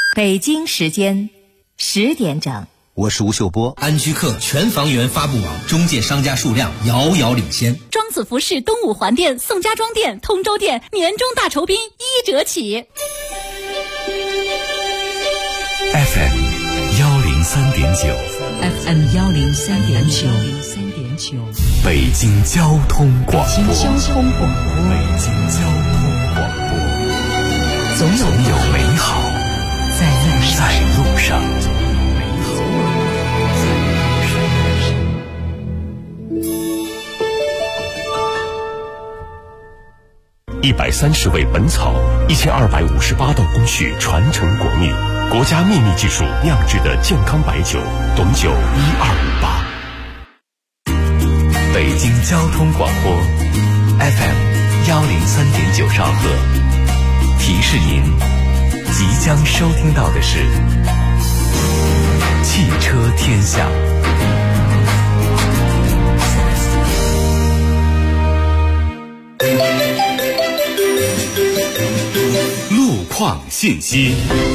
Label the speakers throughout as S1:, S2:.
S1: 北京时间10点整。
S2: 我是吴秀波。
S3: 安居客全房源发布网中介商家数量遥遥领先。
S4: 庄子服饰东五环店、宋家庄店、通州店年终大酬宾1折起。
S5: FM 103.9
S1: FM 103.9
S5: 北京交通广播。
S1: 北京交通
S5: 广播。总有美好在路上。130味本草，1258道工序传承国秘，国家秘密技术酿制的健康白酒，董酒1258。北京交通广播 FM 103.9兆赫，提示您即将收听到的是汽车天下。路况信息。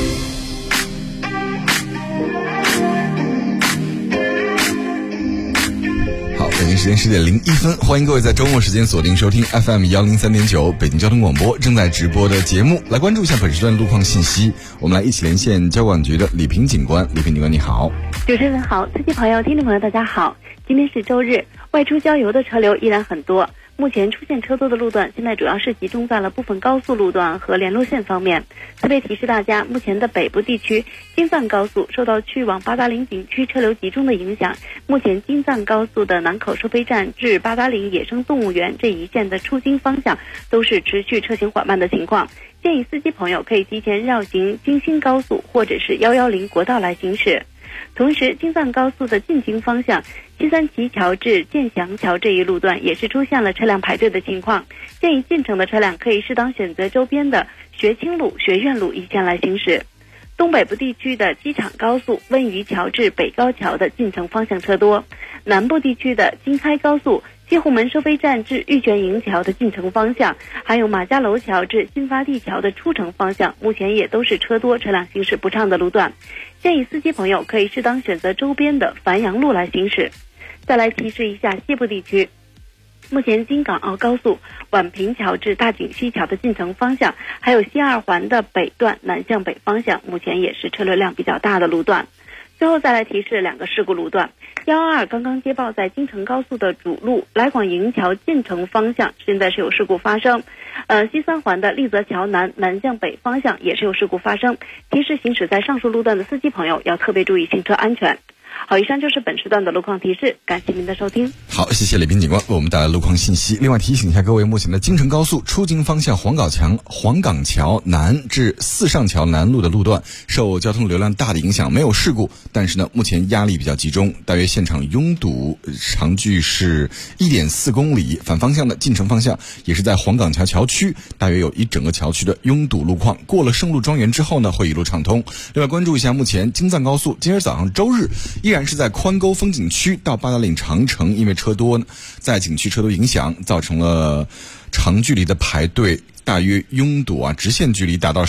S6: 好，北京时间10点01分，欢迎各位在周末时间锁定收听 FM 103.9北京交通广播正在直播的节目，来关注一下本时段路况信息。我们来一起连线交管局的李平警官。李平警官你好。
S7: 主持人好，司机朋友、听众朋友大家好。今天是周日，外出郊游的车流依然很多。目前出现车多的路段，现在主要是集中在了部分高速路段和联络线方面。特别提示大家，目前的北部地区京藏高速受到去往八达岭景区车流集中的影响，目前京藏高速的南口收费站至八达岭野生动物园这一线的出京方向都是持续车行缓慢的情况，建议司机朋友可以提前绕行京新高速或者是110国道来行驶。同时，京藏高速的进京方向西三旗桥至建祥桥这一路段也是出现了车辆排队的情况，建议进城的车辆可以适当选择周边的学清路、学院路一线来行驶。东北部地区的机场高速温榆桥至北高桥的进城方向车多，南部地区的京开高速西红门收费站至玉泉营桥的进城方向，还有马家楼桥至新发地桥的出城方向，目前也都是车多、车辆行驶不畅的路段，建议司机朋友可以适当选择周边的繁阳路来行驶。再来提示一下西部地区，目前京港澳高速宛平桥至大井西桥的进城方向，还有西二环的北段南向北方向，目前也是车流量比较大的路段。最后再来提示2个事故路段，122刚刚接报在京承高速的主路来广营桥进城方向现在是有事故发生，西三环的立泽桥南南向北方向也是有事故发生，提示行驶在上述路段的司机朋友要特别注意行车安全。好，以上就是本时段的路况提示，感谢您的收听。
S6: 好，谢谢李斌警官为我们带来路况信息。另外提醒一下各位，目前的京承高速出京方向黄岗桥南至四上桥南路的路段受交通流量大的影响没有事故，但是呢目前压力比较集中，大约现场拥堵长距是 1.4 公里，反方向的进城方向也是在黄岗桥桥区，大约有一整个桥区的拥堵路况，过了圣路庄园之后呢会一路畅通。另外关注一下目前京藏高速今儿早上周日依然是在宽沟风景区到八达岭长城，因为车多呢，在景区车多影响，造成了长距离的排队，大约拥堵直线距离达到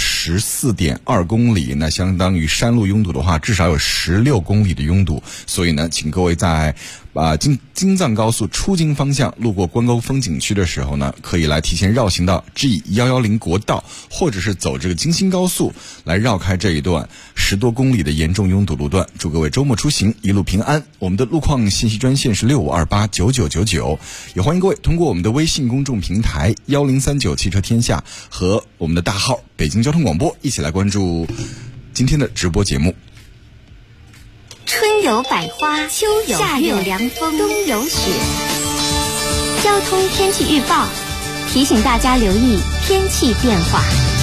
S6: 14.2 公里，那相当于山路拥堵的话至少有16公里的拥堵，所以呢请各位在京藏高速出京方向路过关沟风景区的时候呢，可以来提前绕行到 G110 国道，或者是走这个京新高速来绕开这一段10多公里的严重拥堵路段。祝各位周末出行一路平安。我们的路况信息专线是65289999，也欢迎各位通过我们的微信公众平台1039汽车天下和我们的大号北京交通广播一起来关注今天的直播节目。
S8: 春有百花，秋有夏有凉风，冬有雪。交通天气预报提醒大家留意天气变化。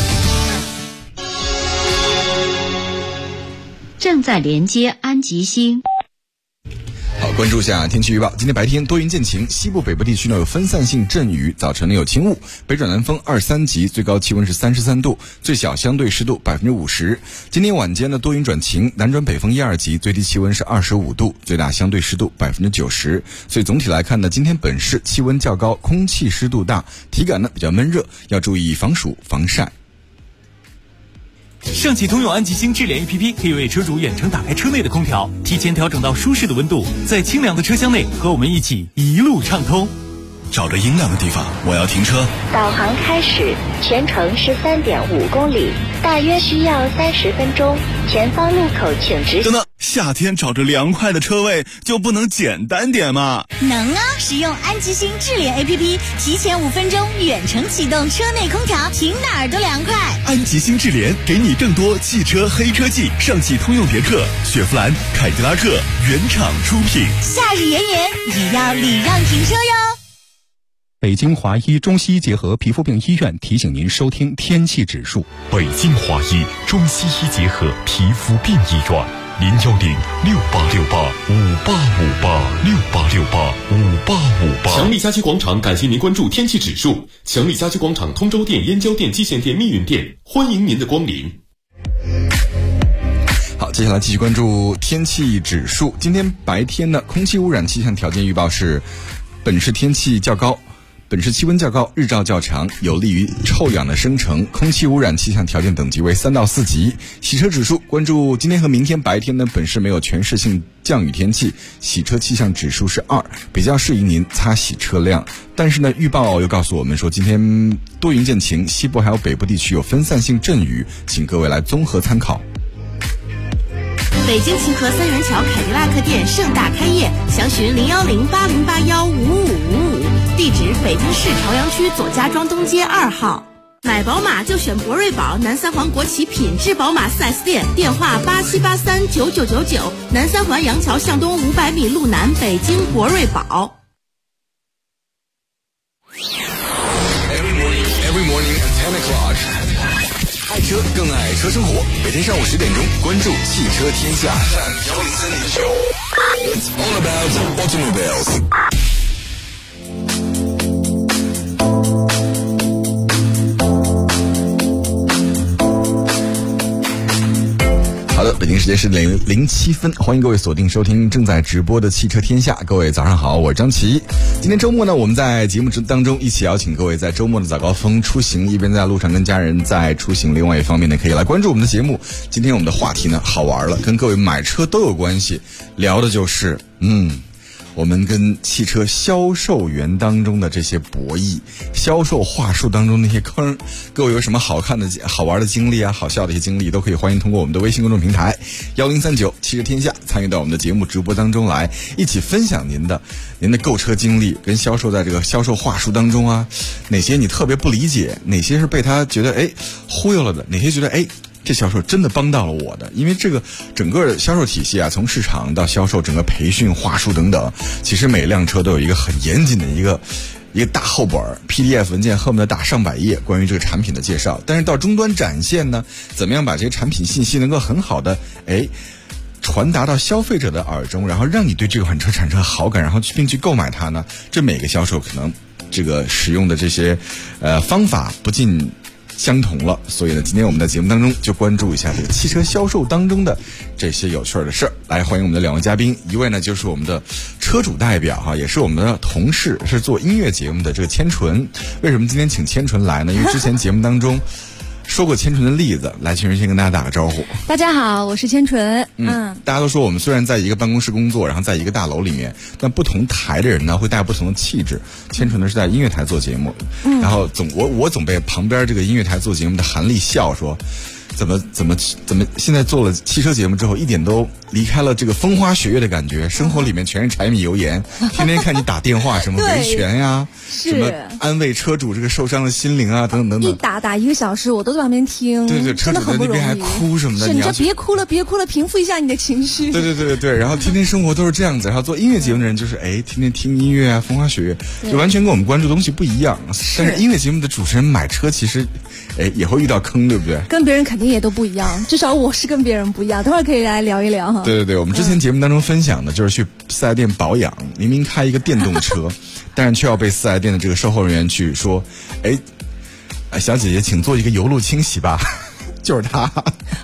S1: 正在连接安吉星。
S6: 好，关注一下天气预报。今天白天多云见晴，西部北部地区呢有分散性阵雨，早晨呢有轻雾，北转南风2、3级，最高气温是33度，最小相对湿度50%。今天晚间呢多云转晴，南转北风1、2级，最低气温是25度，最大相对湿度90%。所以总体来看呢，今天本市气温较高，空气湿度大，体感呢比较闷热，要注意防暑防晒。
S2: 上汽通用安吉星智联 APP 可以为车主远程打开车内的空调，提前调整到舒适的温度，在清凉的车厢内和我们一起一路畅通。
S9: 找着阴凉的地方，我要停车。
S10: 导航开始，全程13.5公里，大约需要30分钟。前方路口请直行。
S9: 等等，夏天找着凉快的车位就不能简单点吗？
S4: 能啊！使用安吉星智联 APP， 提前5分钟远程启动车内空调，停哪儿都凉快。
S9: 安吉星智联给你更多汽车黑科技，上汽通用别克、雪佛兰、凯迪拉克原厂出品。
S4: 夏日炎炎，也要礼让停车哟。
S11: 北京华医中西医结合皮肤病医院提醒您收听天气指数。
S5: 北京华医中西医结合皮肤病医院，010-6868-5858，6858-5858。
S12: 强力家居广场感谢您关注天气指数。强力家居广场通州店、燕郊店、蓟县店、密云店，欢迎您的光临。
S6: 好，接下来继续关注天气指数。今天白天呢，空气污染气象条件预报是本市天气较高，本市气温较高，日照较长，有利于臭氧的生成，空气污染气象条件等级为3到4级。洗车指数关注今天和明天白天呢，本市没有全市性降雨天气，洗车气象指数是2，比较适宜您擦洗车辆。但是呢，预报又告诉我们说，今天多云见晴，西部还有北部地区有分散性阵雨，请各位来综合参考。
S13: 北京秦河三元桥凯迪拉克店盛大开业，详询010-8081-55555，地址北京市朝阳区左家庄东街2号。买宝马就选博瑞宝，南三环国企品质宝马 4S 店，电话87839999，南三环杨桥向东500米路南，北京博瑞宝。
S6: Every morning at 10 o'clock。爱车更爱车生活，每天上午10点钟，关注汽车天下。It's all about automobiles。好的，北京时间是07分，欢迎各位锁定收听正在直播的汽车天下。各位早上好，我是张琪。今天周末呢，我们在节目当中一起邀请各位在周末的早高峰出行，一边在路上跟家人在出行，另外一方面呢，可以来关注我们的节目。今天我们的话题呢好玩了，跟各位买车都有关系，聊的就是我们跟汽车销售员当中的这些博弈，销售话术当中那些坑，各位有什么好玩的经历啊，好笑的一些经历，都可以欢迎通过我们的微信公众平台1039汽车天下参与到我们的节目直播当中来，一起分享您的购车经历，跟销售在这个销售话术当中啊，哪些你特别不理解，哪些是被他觉得忽悠了的，哪些觉得这销售真的帮到了我的。因为这个整个销售体系啊，从市场到销售，整个培训话术等等，其实每辆车都有一个很严谨的一个大厚本 PDF 文件，恨不得大上百页关于这个产品的介绍。但是到终端展现呢，怎么样把这些产品信息能够很好的传达到消费者的耳中，然后让你对这款车产生好感，然后并去购买它呢？这每个销售可能这个使用的这些方法不尽相同了。所以呢，今天我们在节目当中就关注一下这个汽车销售当中的这些有趣的事儿。来，欢迎我们的2位嘉宾，一位呢就是我们的车主代表哈，也是我们的同事，是做音乐节目的这个千纯。为什么今天请千纯来呢？因为之前节目当中说过千纯的例子。来，千纯先跟大家打个招呼。
S14: 大家好，我是千纯。
S6: 大家都说我们虽然在一个办公室工作，然后在一个大楼里面，但不同台的人呢会带不同的气质。千纯呢是在音乐台做节目，然后我总被旁边这个音乐台做节目的韩丽笑说，怎么现在做了汽车节目之后，一点都离开了这个风花雪月的感觉，生活里面全是柴米油盐，天天看你打电话什么维权呀，什么安慰车主这个受伤的心灵啊，等等等等，
S14: 一打1个小时，我都在旁边听。
S6: 对，车主在那边还哭什么的，
S14: 是你就别哭了，平复一下你的情绪。
S6: 对，然后天天生活都是这样子，然后做音乐节目的人就是天天听音乐啊，风花雪月，就完全跟我们关注的东西不一样。但是音乐节目的主持人买车其实也会遇到坑，对不对？
S14: 跟别人肯定也都不一样，至少我是跟别人不一样，等会儿可以来聊一聊哈。
S6: 对，我们之前节目当中分享的就是去四 S 店保养，明明开一个电动车，但是却要被四 S 店的这个售后人员去说，小姐姐请做一个油路清洗吧，就是他。
S14: 对，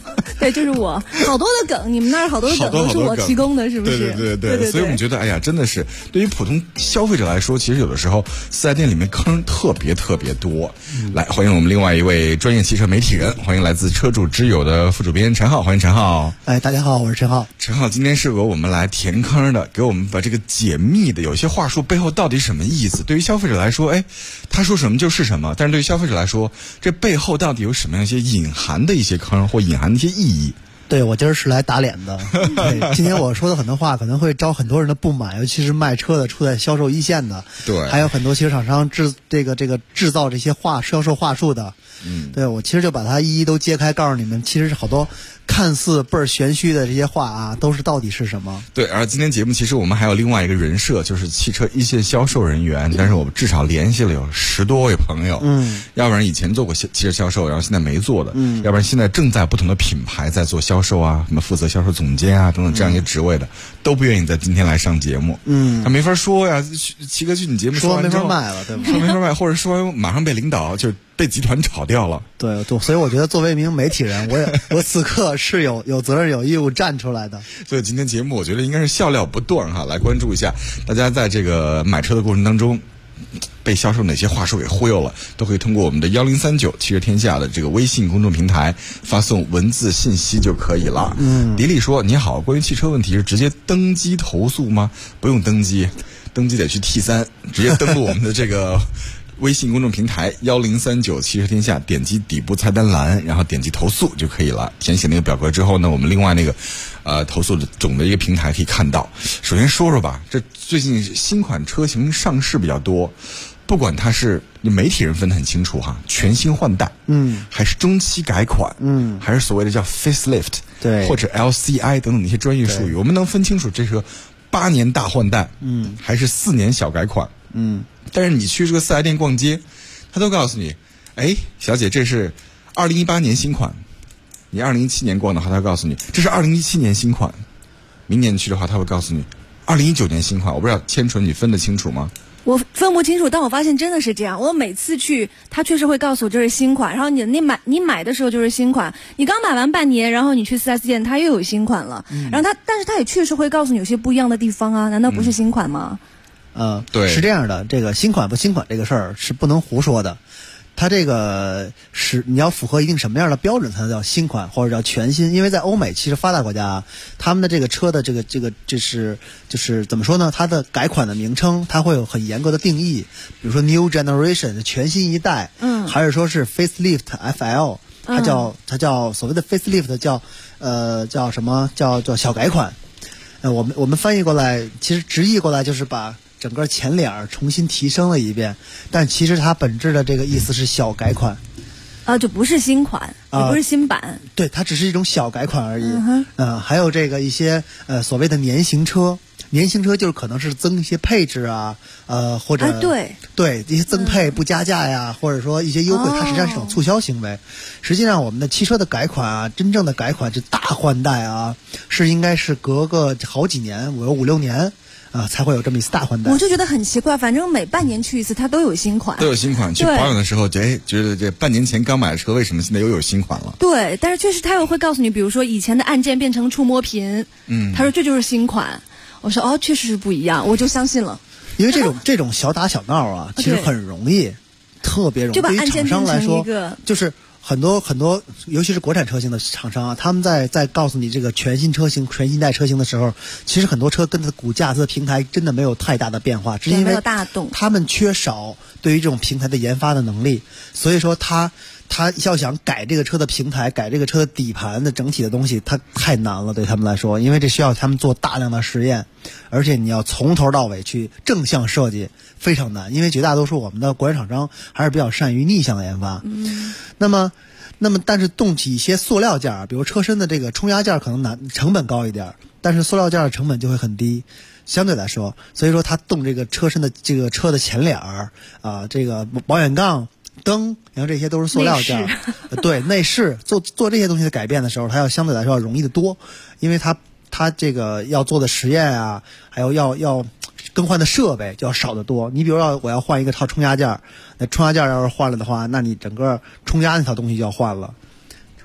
S14: 对，就是我，好多的梗，你们那儿好多的梗都是我提供的，是不是？
S6: 对，所以我们觉得，哎呀，真的是对于普通消费者来说，其实有的时候四 S 店里面坑特别多。来，欢迎我们另外一位专业汽车媒体人，欢迎来自车主之友的副主编陈浩，欢迎陈浩。
S15: 哎，大家好，我是陈浩。
S6: 陈浩今天是由我们来填坑的，给我们把这个解密的有些话术背后到底什么意思？对于消费者来说，哎，他说什么就是什么，但是对于消费者来说，这背后到底有什么样一些隐含的一些坑或隐含的一些意义？
S15: 对，我今儿是来打脸的。对，今天我说的很多话可能会招很多人的不满，尤其是卖车的、处在销售一线的，
S6: 对，
S15: 还有很多汽车厂商制造这些销售话术的。对，我其实就把它一一都揭开，告诉你们，其实是好多看似倍儿玄虚的这些话啊，都是到底是什么？
S6: 对，而今天节目其实我们还有另外一个人设，就是汽车一线销售人员，但是我们至少联系了有10多位朋友，要不然以前做过汽车销售，然后现在没做的，要不然现在正在不同的品牌在做销售啊，什么负责销售总监啊等等这样一些职位的，都不愿意在今天来上节目，他没法说呀，齐哥去你节目说完
S15: 没法卖了，对吧？
S6: 说没法卖，或者说完马上被领导就被集团炒掉了。
S15: 对，所以我觉得作为一名媒体人，我此刻是有责任有义务站出来的。
S6: 所以今天节目我觉得应该是笑料不断哈，来关注一下大家在这个买车的过程当中被销售哪些话术给忽悠了，都可以通过我们的1039汽车天下的这个微信公众平台发送文字信息就可以了。迪丽说：“你好，关于汽车问题是直接登机投诉吗？不用登机得去 T3， 直接登录我们的这个。”微信公众平台1039汽车天下，点击底部菜单栏，然后点击投诉就可以了。填写那个表格之后呢，我们另外那个投诉的总的一个平台可以看到。首先说说吧，这最近新款车型上市比较多，不管它是媒体人分得很清楚哈，全新换代，还是中期改款，还是所谓的叫 facelift，
S15: 对，
S6: 或者 LCI 等等的一些专业术语，我们能分清楚这是8年大换代，还是4年小改款，但是你去这个4S店逛街，他都告诉你，哎，小姐，这是2018年新款。你2017年逛的话，他会告诉你这是2017年新款。明年去的话，他会告诉你2019年新款。我不知道千纯你分得清楚吗？
S14: 我分不清楚，但我发现真的是这样。我每次去，他确实会告诉我这是新款，然后你买的时候就是新款，你刚买完半年，然后你去 4S 店，他又有新款了。然后但是他也确实会告诉你有些不一样的地方啊，难道不是新款吗？
S6: 对，
S15: 是这样的，这个新款不新款这个事儿是不能胡说的，它这个是你要符合一定什么样的标准才能叫新款或者叫全新，因为在欧美其实发达国家，他们的这个车的就是怎么说呢？它的改款的名称它会有很严格的定义，比如说 New Generation 全新一代，还是说是 Facelift FL， 它叫所谓的 Facelift 叫什么叫小改款，我们翻译过来，其实直译过来就是把整个前脸重新提升了一遍，但其实它本质的这个意思是小改款，
S14: 就不是新款，也不是新版，
S15: 对，它只是一种小改款而已。还有这个一些所谓的年型车就是可能是增一些配置啊，或者对一些增配不加价呀，或者说一些优惠，它实际上是一种促销行为。实际上我们的汽车的改款啊，真正的改款是大换代啊，是应该是隔个好几年，我有5-6年。才会有这么一次大换代。
S14: 我就觉得很奇怪，反正每半年去一次，它都有新款。
S6: 去保养的时候，觉得这半年前刚买的车，为什么现在又有新款了？
S14: 对，但是确实他又会告诉你，比如说以前的按键变成触摸屏，他说这就是新款。我说确实是不一样，我就相信了。
S15: 因为这种小打小闹啊，其实很容易，特别容易。
S14: 就把按键变成一个，
S15: 就是很多，尤其是国产车型的厂商啊，他们在告诉你这个全新车型、全新代车型的时候，其实很多车跟它的骨架、它的平台真的没有太大的变化，只是因为他们缺少对于这种平台的研发的能力，所以说他要想改这个车的平台、改这个车的底盘的整体的东西，它太难了，对他们来说，因为这需要他们做大量的实验，而且你要从头到尾去正向设计，非常难，因为绝大多数我们的国产厂商还是比较善于逆向研发。那么但是动起一些塑料件，比如车身的这个冲压件可能成本高一点，但是塑料件的成本就会很低，相对来说，所以说它动这个车身的这个车的前脸这个保险杠、灯，然后这些都是塑料件，对，内饰做这些东西的改变的时候，它要相对来说要容易得多，因为它这个要做的实验啊，还有要更换的设备就要少得多。你比如说我要换一个套冲压件，那冲压件要是换了的话，那你整个冲压那套东西就要换了。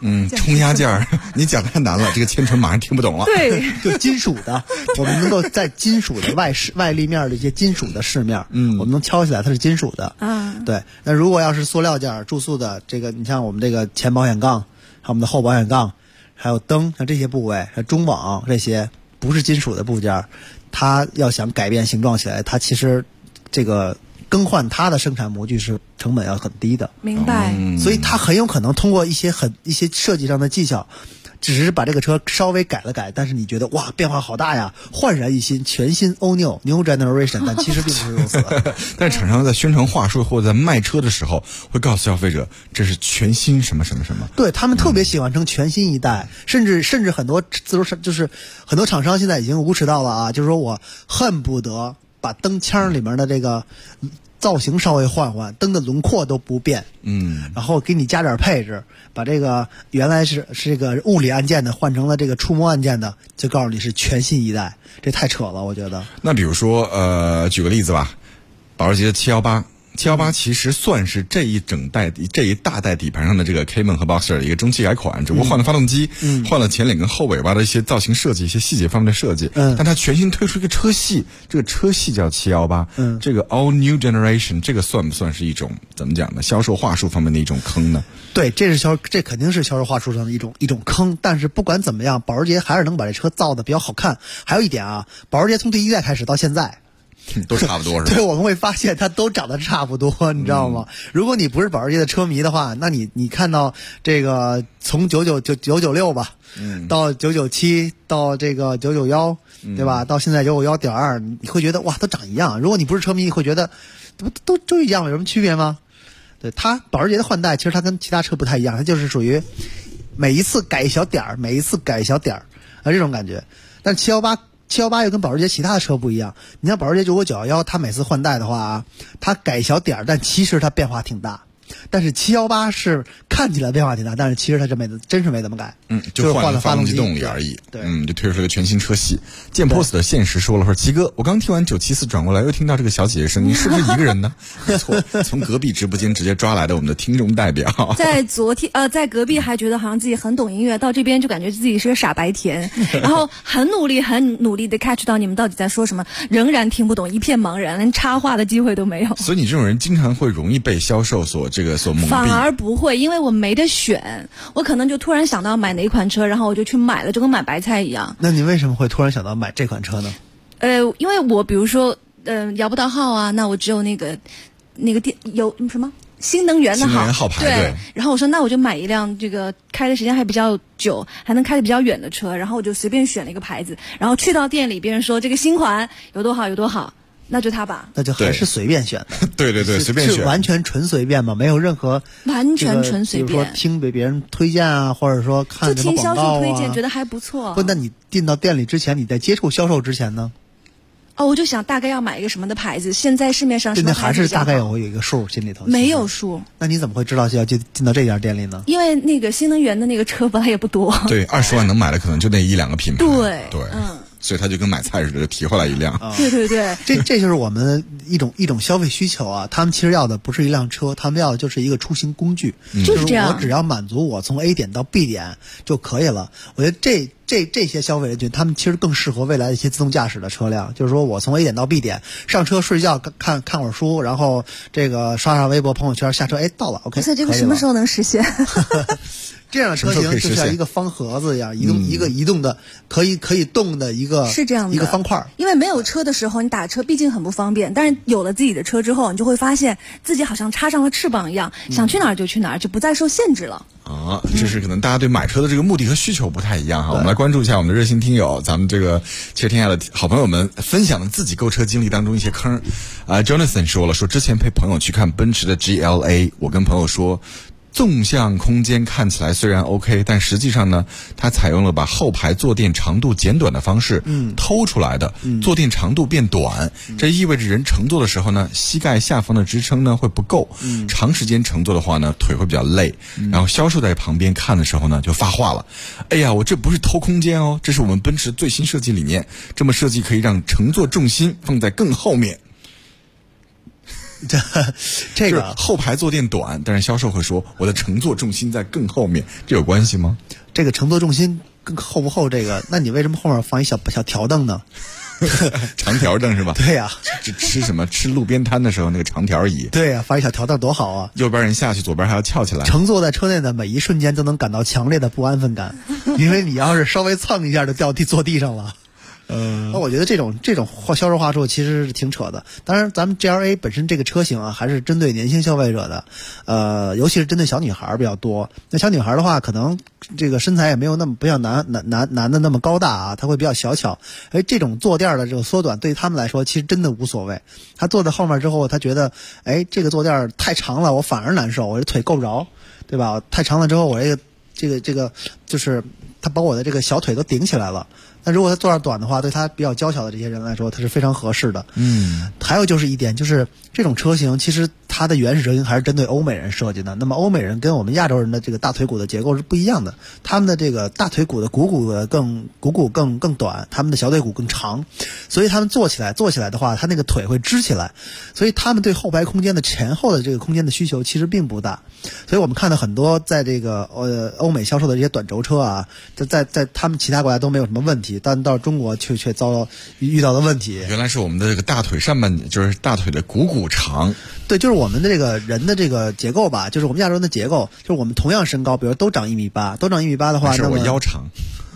S6: 冲压件儿，你讲太难了，这个千纯马上听不懂了。
S14: 对，
S15: 就金属的，我们能够在金属的外立面的一些金属的饰面，我们能敲起来它是金属的。对。那如果要是塑料件注塑的，这个你像我们这个前保险杠，还有我们的后保险杠，还有灯，像这些部位，还有中网这些不是金属的部件，它要想改变形状起来，它其实这个更换它的生产模具是成本要很低的。
S14: 明白。
S15: 所以它很有可能通过一些设计上的技巧，只是把这个车稍微改了改，但是你觉得哇变化好大呀，焕然一新，全新 all new generation， 但其实并不是如此。
S6: 但是厂商在宣传话术或者在卖车的时候，会告诉消费者这是全新什么什么什么。
S15: 对，他们特别喜欢称全新一代，甚至很多就是很多厂商现在已经无耻到了啊，就是说我恨不得把灯腔里面的这个造型稍微换，灯的轮廓都不变，然后给你加点配置，把这个原来是这个物理按键的换成了这个触摸按键的，就告诉你是全新一代，这太扯了，我觉得。
S6: 那比如说举个例子吧，保时捷的718其实算是这一大代底盘上的这个 Cayman 和 Boxer 的一个中期改款，只不过换了发动机，换了前脸跟后尾巴的一些造型设计，一些细节方面的设计。但它全新推出一个车系，这个车系叫718，这个 All New Generation， 这个算不算是一种怎么讲呢？销售话术方面的一种坑呢？
S15: 对，这肯定是销售话术上的一种坑。但是不管怎么样，保时捷还是能把这车造的比较好看。还有一点啊，保时捷从第一代开始到现在。
S6: 都差不多是吧？
S15: 对，我们会发现它都长得差不多，你知道吗？如果你不是保时捷的车迷的话，那你看到这个从996吧，到997，到这个991，对吧？到现在991.2，你会觉得哇，都长一样。如果你不是车迷，你会觉得都一样，有什么区别吗？对，它保时捷的换代，其实它跟其他车不太一样，它就是属于每一次改一小点儿，这种感觉。但718又跟保时捷其他的车不一样，你像保时捷911，它每次换代的话啊，它改小点儿，但其实它变化挺大。但是718是看起来变化挺大，但是其实它真是没怎么改，
S6: 就换了发动机动力而已。
S15: 对，
S6: 就推出了个全新车系。见 POS 的现实说了，齐哥，我刚听完974转过来，又听到这个小姐姐声音，是不是一个人呢？没错，从隔壁直播间直接抓来的我们的听众代表。
S14: 在隔壁还觉得好像自己很懂音乐，到这边就感觉自己是个傻白甜，然后很努力的 catch 到你们到底在说什么，仍然听不懂，一片茫然，连插话的机会都没有。
S6: 所以你这种人经常会容易被销售所蒙蔽。
S14: 反而不会，因为我没得选，我可能就突然想到买哪款车，然后我就去买了，就跟买白菜一样。
S15: 那你为什么会突然想到买这款车呢？
S14: 因为我比如说摇不到号啊，那我只有那个电有什么新能源的
S6: 号牌，
S14: 对。然后我说那我就买一辆这个开的时间还比较久，还能开得比较远的车，然后我就随便选了一个牌子，然后去到店里，别人说这个新款有多好。那就它吧，
S15: 那就还是随便选的。
S6: 对，随便选，
S15: 是完全纯随便吗？没有任何
S14: 完全纯随便。
S15: 比如说听别人推荐啊，或者说看什么广告啊，
S14: 就听销售推荐，觉得还不错。
S15: 不，那你进到店里之前，你在接触销售之前呢？
S14: 我就想大概要买一个什么的牌子，现在市面上什么牌子
S15: 还是大概有一个数心里头。
S14: 没有数。
S15: 那你怎么会知道要进到这家店里呢？
S14: 因为那个新能源的那个车本来也不多。
S6: 对，20万能买的可能就那1-2个品牌。
S14: 对，
S6: 所以他就跟买菜似的，提回来一辆。
S14: 对，
S15: 这就是我们一种消费需求啊。他们其实要的不是一辆车，他们要的就是一个出行工具，
S14: 就是这样。
S15: 我只要满足我从 A 点到 B 点就可以了。我觉得这些消费人群，他们其实更适合未来的一些自动驾驶的车辆。就是说我从 A 点到 B 点，上车睡觉看会儿书，然后这个刷刷微博朋友圈，下车到了 OK。
S14: 这个什么时候能实现？
S15: 这样的车型就像一个方盒子一样，一个移动的可以动的一个
S14: 是这样的
S15: 一个方块。
S14: 因为没有车的时候，你打车毕竟很不方便，但是有了自己的车之后，你就会发现自己好像插上了翅膀一样，想去哪儿就去哪儿，就不再受限制了。
S6: 这是可能大家对买车的这个目的和需求不太一样哈。我们来关注一下我们的热心听友，咱们这个汽车天下的好朋友们分享了自己购车经历当中一些坑。Jonathan 说之前陪朋友去看奔驰的 GLA， 我跟朋友说，纵向空间看起来虽然 OK， 但实际上呢，它采用了把后排坐垫长度减短的方式，偷出来的，坐垫长度变短，这意味着人乘坐的时候呢，膝盖下方的支撑呢会不够，长时间乘坐的话呢，腿会比较累。然后销售在旁边看的时候呢，就发话了：“哎呀，我这不是偷空间哦，这是我们奔驰最新设计理念，这么设计可以让乘坐重心放在更后面。”
S15: 这个
S6: 后排坐垫短，但是销售会说我的乘坐重心在更后面，这有关系吗？
S15: 这个乘坐重心更厚不厚？这个，那你为什么后面放一小条凳呢？
S6: 长条凳是吧？
S15: 对呀、
S6: 吃什么？吃路边摊的时候那个长条椅。
S15: 对呀、放一小条凳多好啊！
S6: 右边人下去，左边还要翘起来。
S15: 乘坐在车内的每一瞬间都能感到强烈的不安分感，因为你要是稍微蹭一下就坐地上了。那我觉得这种销售话术其实是挺扯的。当然，咱们 GLA 本身这个车型啊，还是针对年轻消费者的，尤其是针对小女孩比较多。那小女孩的话，可能这个身材也没有那么不像男的那么高大啊，她会比较小巧。这种坐垫的这种缩短，对于他们来说其实真的无所谓。她坐在后面之后，她觉得，这个坐垫太长了，我反而难受，我这腿够不着，对吧？太长了之后，我这个就是她把我的这个小腿都顶起来了。那如果他坐垫短的话，对他比较娇小的这些人来说，它是非常合适的。还有就是一点，就是这种车型其实它的原始车型还是针对欧美人设计的。那么欧美人跟我们亚洲人的这个大腿骨的结构是不一样的，他们的这个大腿骨的股骨更短，他们的小腿骨更长，所以他们坐起来的话，他那个腿会支起来，所以他们对后排空间的前后的这个空间的需求其实并不大。所以我们看到很多在这个欧美销售的这些短轴车啊，在他们其他国家都没有什么问题，但到中国却遇到的问题。
S6: 原来是我们的这个大腿上半，就是大腿的股长。
S15: 对，就是我们的这个人的这个结构吧，就是我们亚洲人的结构，就是我们同样身高，比如都长1.8米，都长1.8米的话，
S6: 那我腰长，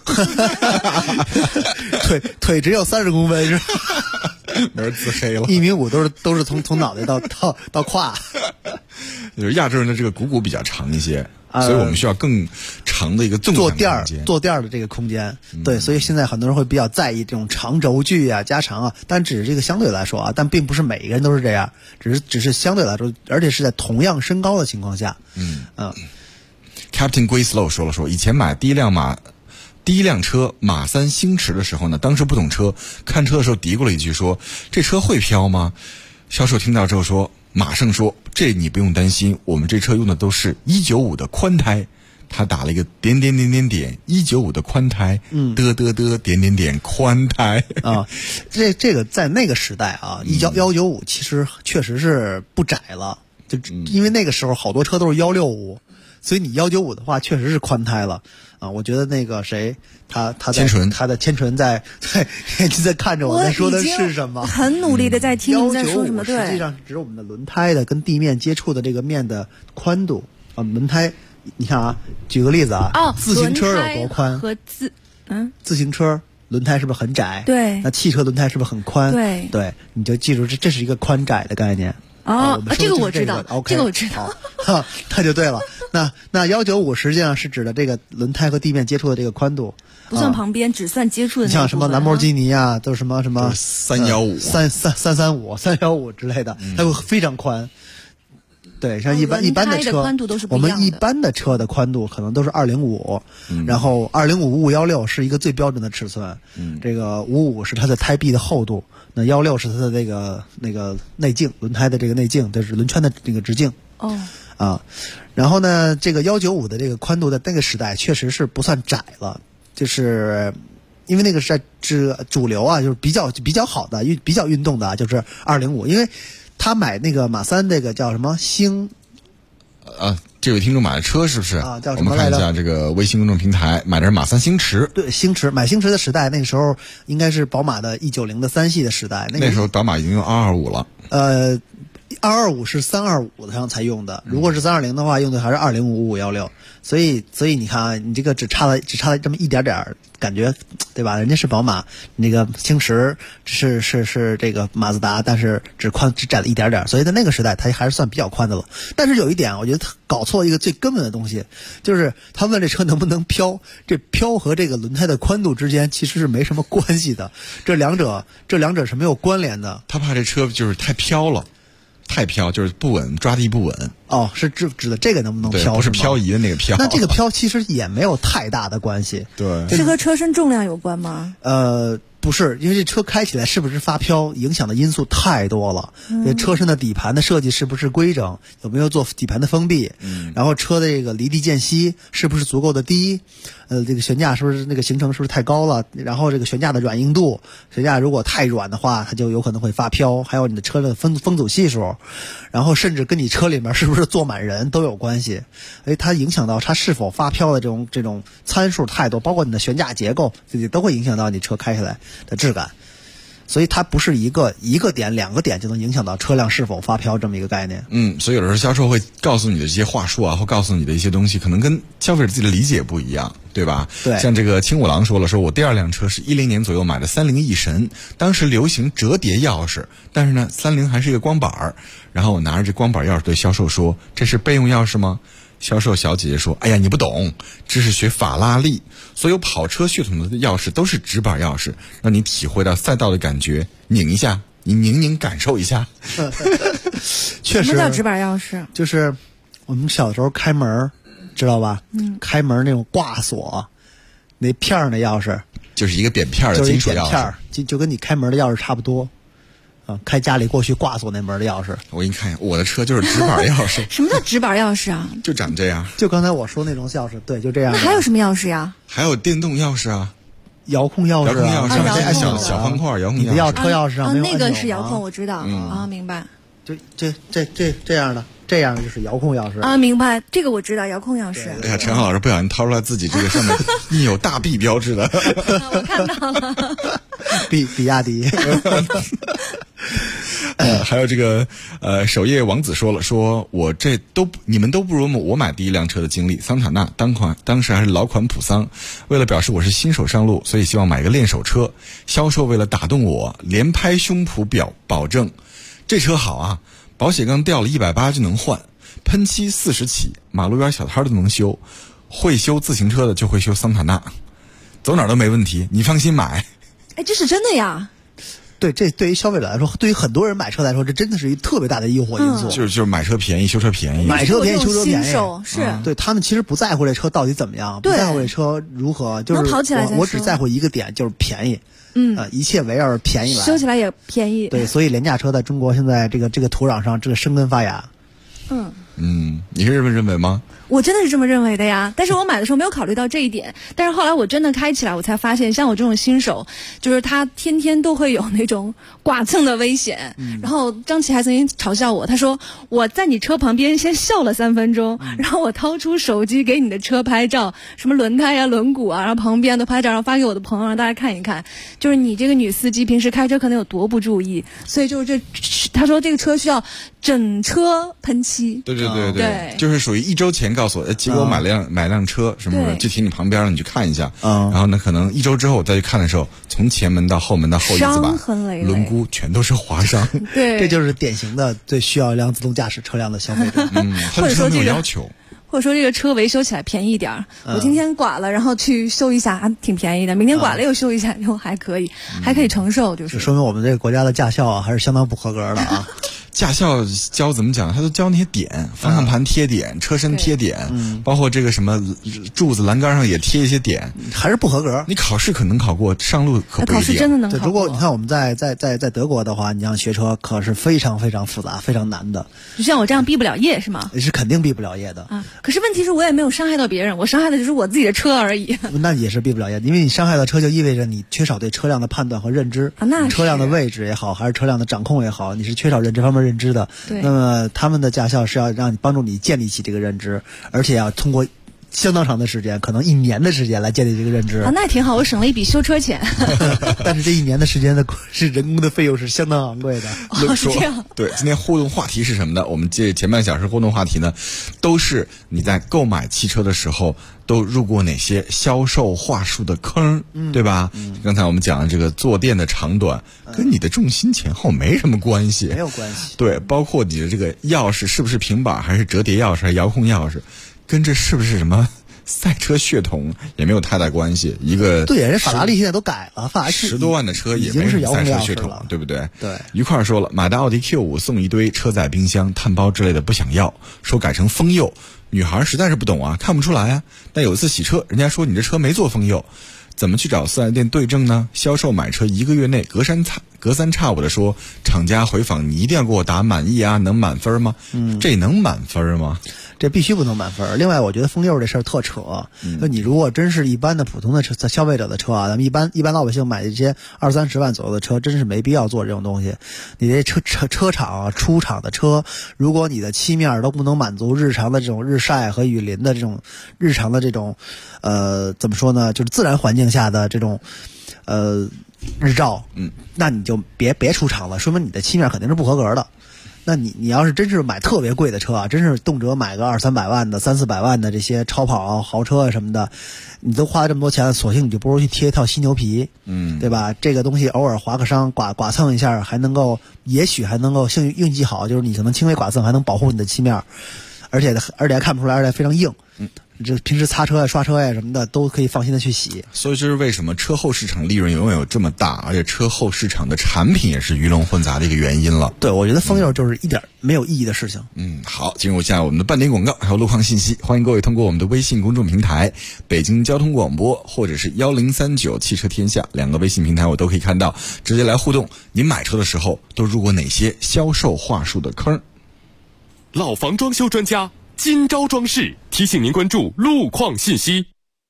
S15: 腿只有30公分是吧？
S6: 没人自黑了。
S15: 1.5米都是从脑袋到胯。
S6: 就是亚洲人的这个股比较长一些，所以我们需要更长的一个纵向空间，
S15: 坐垫的这个空间。对，所以现在很多人会比较在意这种长轴距啊、加长啊，但只是这个相对来说啊，但并不是每个人都是这样，只是相对来说，而且是在同样身高的情况下。
S6: Captain Guislow 说了，以前买第一辆车马3星驰的时候呢，当时不懂车，看车的时候嘀咕了一句说：“这车会飘吗？”销售听到之后马上说：“这你不用担心，我们这车用的都是195的宽胎。”他打了一个点195的宽胎，宽胎
S15: 啊。这个在那个时代啊，195其实确实是不窄了，就因为那个时候好多车都是165。所以你195的话，确实是宽胎了啊！我觉得那个谁，他的千纯在看着我在说的是什么，
S14: 很努力的在听你在说什么。对，
S15: 实际上指我们的轮胎的跟地面接触的这个面的宽度啊。轮胎，你看啊，举个例子啊，自行车有多宽？和自行车轮胎是不是很窄？
S14: 对。
S15: 那汽车轮胎是不是很宽？
S14: 对，
S15: 你就记住这是一个宽窄的概念。
S14: 这个我知道，这个我知道，
S15: 那就对了。那195实际上是指的这个轮胎和地面接触的这个宽度，
S14: 不算旁边，只算接触的那个部分。
S15: 像什么兰博基尼啊，都是什么
S6: 315、
S15: 335、315之类的，它会非常宽。对，像一般的车，我们一般的车的宽度可能都是205，然后205/516是一个最标准的尺寸，这个55是它的胎壁的厚度，那16是它的那个内径，轮胎的这个内径，就是轮圈的这个直径。然后呢，这个195的这个宽度在那个时代确实是不算窄了，就是因为那个是主流啊，就是比较好的、比较运动的，就是205，因为他买那个马3这个叫什么星
S6: 这位听众买的车是不是
S15: 啊？叫什么
S6: 我们看一下这个微信公众平台，买的是马3星驰。
S15: 对，星驰买星驰的时代，那个时候应该是宝马的190的3系的时代。
S6: 那时候宝马已经用225了。
S15: 225是325上才用的，如果是320的话，用的还是205/516。所以你看啊，你这个只差了这么一点点，感觉对吧？人家是宝马，那个星驰是这个马自达，但是只窄了一点点，所以在那个时代它还是算比较宽的了。但是有一点，我觉得他搞错一个最根本的东西，就是他问这车能不能飘，这飘和这个轮胎的宽度之间其实是没什么关系的，这两者是没有关联的。
S6: 他怕这车就是太飘了。太飘就是不稳，抓地不稳。
S15: 是指的这个能不能飘？
S6: 不是漂移的那个飘。
S15: 那这个飘其实也没有太大的关系。
S6: 对，
S14: 是和车身重量有关吗？
S15: 不是，因为这车开起来是不是发飘，影响的因素太多了。车身的底盘的设计是不是规整，有没有做底盘的封闭？然后车的这个离地间隙是不是足够的低？ 这个悬架是不是那个行程是不是太高了？然后这个悬架的软硬度，悬架如果太软的话，它就有可能会发飘。还有你的车的风阻系数，然后甚至跟你车里面是不是坐满人都有关系。它影响到它是否发飘的这种参数太多，包括你的悬架结构，都会影响到你车开下来的质感。所以它不是一个点、2个点就能影响到车辆是否发飘这么一个概念。
S6: 所以有的时候销售会告诉你的这些话术啊，或告诉你的一些东西，可能跟消费者自己的理解不一样，对吧？
S15: 对。
S6: 像这个青五郎说我第2辆车是10年左右买的30翼神，当时流行折叠钥匙，但是呢30还是一个光板儿，然后我拿着这光板钥匙对销售说：“这是备用钥匙吗？”销售小姐姐说：“哎呀，你不懂，这是学法拉利，所有跑车血统的钥匙都是直板钥匙，让你体会到赛道的感觉。拧一下，你拧感受一下。”
S15: 确实。
S14: 什么叫直板钥匙？
S15: 就是我们小时候开门，知道吧？开门那种挂锁，那片儿的钥匙，
S6: 就是一个扁片的金属钥匙，
S15: 就跟你开门的钥匙差不多。开家里过去挂锁那门的钥匙，
S6: 我给你看一下，我的车就是直板钥匙。
S14: 什么叫直板钥匙啊？
S6: 就长这样。
S15: 就刚才我说那种钥匙，对，就这样。
S14: 那还有什么钥匙呀？
S6: 还有电动钥匙啊，
S15: 遥控钥匙啊，
S6: 小方块遥控钥匙。
S15: 你的车钥匙上没有
S14: 那个是遥控，我知道啊，明白。
S15: 这样的。这样就是遥控钥匙
S14: 啊，明白，这个我知道，遥控钥匙。
S6: 哎呀，陈浩老师不小心掏出来自己这个上面印有大 B 标志的，
S14: 我看到了，
S15: 比亚迪。
S6: 还有这个首页王子说了，我你们都不如我买第一辆车的经历。桑塔纳当时还是老款普桑，为了表示我是新手上路，所以希望买个练手车。销售为了打动我，连拍胸脯保证这车好啊。保险杠掉了180就能换，喷漆40起，马路边小摊都能修，会修自行车的就会修桑塔纳，走哪儿都没问题，你放心买。
S14: 哎，这是真的呀？
S15: 对，这对于消费者来说，对于很多人买车来说，这真的是一个特别大的诱惑因素。
S6: 就是买车便宜，修车便宜，
S15: 买车便宜，修车便宜，
S14: 是
S15: 对他们其实不在乎这车到底怎么样，不在乎这车如何，就是
S14: 能跑起来
S15: 我只在乎一个点，就是便宜。一切围绕着便宜来，
S14: 修起来也便宜。
S15: 对，所以廉价车在中国现在这个土壤上这个生根发芽。
S6: 你是这么认为吗？
S14: 我真的是这么认为的呀，但是我买的时候没有考虑到这一点，但是后来我真的开起来，我才发现，像我这种新手，就是他天天都会有那种剐蹭的危险。然后张琪还曾经嘲笑我，他说我在你车旁边先笑了3分钟，然后我掏出手机给你的车拍照，什么轮胎啊、轮毂啊，然后旁边都拍照，然后发给我的朋友让大家看一看，就是你这个女司机平时开车可能有多不注意，所以就是他说这个车需要整车喷漆。
S6: 对，就是属于1周前告诉我，结果我买辆车什么就停你旁边了，你去看一下。然后呢，可能1周之后我再去看的时候，从前门到后门到后椅子把轮毂全都是划伤。
S14: 对，
S15: 这就是典型的最需要一辆自动驾驶车辆的消费者。
S6: 或者说这个要求。
S14: 或者说这个车维修起来便宜一点，我今天剐了，然后去修一下，还挺便宜的；明天剐了又修一下，又还可以，还可以承受。就是
S15: 说明我们这个国家的驾校啊，还是相当不合格的啊。
S6: 驾校教怎么讲？他都教那些点，方向盘贴点，车身贴点，包括这个什么柱子栏杆上也贴一些点，
S15: 还是不合格。
S6: 你考试可能考过，上路可不一定。
S14: 考试真的能考过。
S15: 如果你看我们在德国的话，你像学车可是非常非常复杂、非常难的。
S14: 就像我这样毕不了业是吗？
S15: 是肯定毕不了业的
S14: 啊。可是问题是我也没有伤害到别人，我伤害的就是我自己的车而已。
S15: 那也是毕不了业，因为你伤害到车就意味着你缺少对车辆的判断和认知
S14: 啊。那
S15: 车辆的位置也好，还是车辆的掌控也好，你是缺少这方面认知的。
S14: 对。
S15: 那么他们的驾校是要帮助你建立起这个认知，而且要通过相当长的时间，可能1年的时间来建立这个认知
S14: 啊，那也挺好，我省了一笔修车钱。
S15: 但是这1年的时间的是人工的费用是相当昂贵的。
S14: 是这样。
S6: 对，今天互动话题是什么呢？我们这前半小时互动话题呢，都是你在购买汽车的时候都入过哪些销售话术的坑，对吧？刚才我们讲的这个坐垫的长短，跟你的重心前后没什么关系，
S15: 没有关系。
S6: 对，包括你的这个钥匙是不是平板，还是折叠钥匙，还是遥控钥匙，跟这是不是什么赛车血统也没有太大关系。一个
S15: 对，人法拉利现在都改了，法拉利
S6: 10多万的车也没什么赛车血统，对不对？
S15: 对。
S6: 一块说了，买的奥迪 Q5 送一堆车载冰箱、碳包之类的不想要，说改成封釉。女孩实在是不懂啊，看不出来啊。但有一次洗车，人家说你这车没做封釉，怎么去找4S店对证呢？销售买车1个月内隔三差五的说，厂家回访你一定要给我打满意啊，能满分吗？这能满分吗？
S15: 这必须不能满分。另外，我觉得封六这事儿特扯。就你如果真是一般的普通的车，消费者的车啊，咱们一般老百姓买这些20-30万左右的车，真是没必要做这种东西。你这车厂啊，出厂的车，如果你的漆面都不能满足日常的这种日晒和雨淋的这种日常的这种，怎么说呢？就是自然环境下的这种，日照，那你就别出厂了，说明你的漆面肯定是不合格的。那你要是真是买特别贵的车啊，真是动辄买个200-300万的、300-400万的这些超跑啊、豪车啊什么的，你都花了这么多钱了，索性你就不如去贴一套犀牛皮，对吧？这个东西偶尔划个伤、剐蹭一下，也许还能够运气好，就是你可能轻微剐蹭还能保护你的漆面，而且还看不出来，而且非常硬。这平时擦车呀、刷车呀什么的都可以放心的去洗。
S6: 所以这是为什么车后市场利润永远有这么大，而且车后市场的产品也是鱼龙混杂的一个原因了。
S15: 对，我觉得封六就是一点没有意义的事情。
S6: 好，进入一下我们的半点广告还有路况信息，欢迎各位通过我们的微信公众平台北京交通广播或者是1039汽车天下2个微信平台，我都可以看到，直接来互动。您买车的时候都入过哪些销售话术的坑？
S12: 老房装修专家金招装饰提醒您关注路况信息。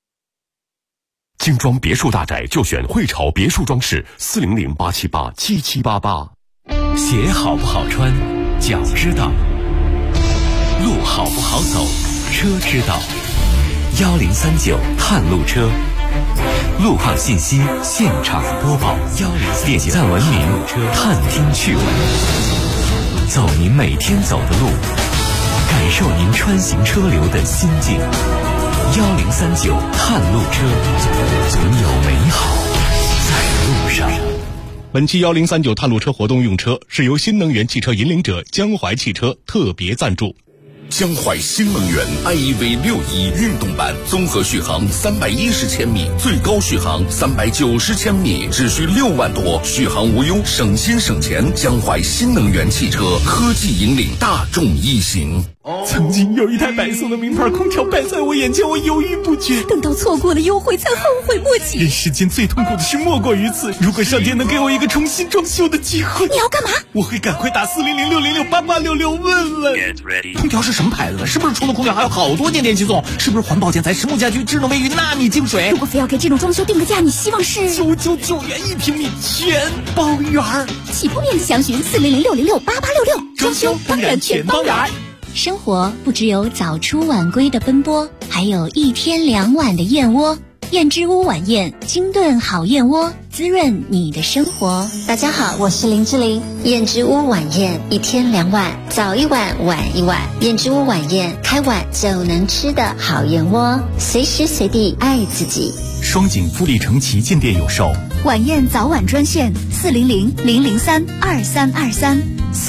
S12: 精装别墅大宅就选汇潮别墅装饰，400-878-7788。
S2: 鞋好不好穿，脚知道；路好不好走，车知道。
S5: 1039探路车，路况信息现场播报，点赞文明，探听趣闻，走您每天走的路。感受您穿行车流的心境。1039探路车，总有美好在路上。
S11: 本期1039探路车活动用车是由新能源汽车引领者江淮汽车特别赞助。
S9: 江淮新能源 iEV61运动版，综合续航310千米，最高续航390千米，只需6万多，续航无忧，省心省钱。江淮新能源汽车科技引领大众一行。
S2: 曾经有一台白色的名牌空调摆在我眼前，我犹豫不决，
S4: 等到错过了优惠才后悔莫及。
S2: 人世间最痛苦的事莫过于此，如果上天能给我一个重新装修的机会，
S4: 你要干嘛？
S2: 我会赶快打400-606-8866问问。空调是什么牌子的？是不是除了空调还有好多件电器送？是不是环保建材、实木家居、智能卫浴、纳米净水？
S4: 如果非要给这种装修定个价，你希望是
S2: 999元1平米，全包圆。
S4: 起步面积详询400-606-8866，装修当然全包圆。
S10: 生活不只有早出晚归的奔波，还有1天2碗的燕窝。燕之屋晚宴，精炖好燕窝，滋润你的生活。
S16: 大家好，我是林志玲。燕之屋晚宴1天2碗，早1碗晚1碗。燕之屋晚宴，开碗就能吃的好燕窝，随时随地爱自己。
S2: 双井富力城旗舰店有售。
S4: 晚宴早晚专线400-003-2323。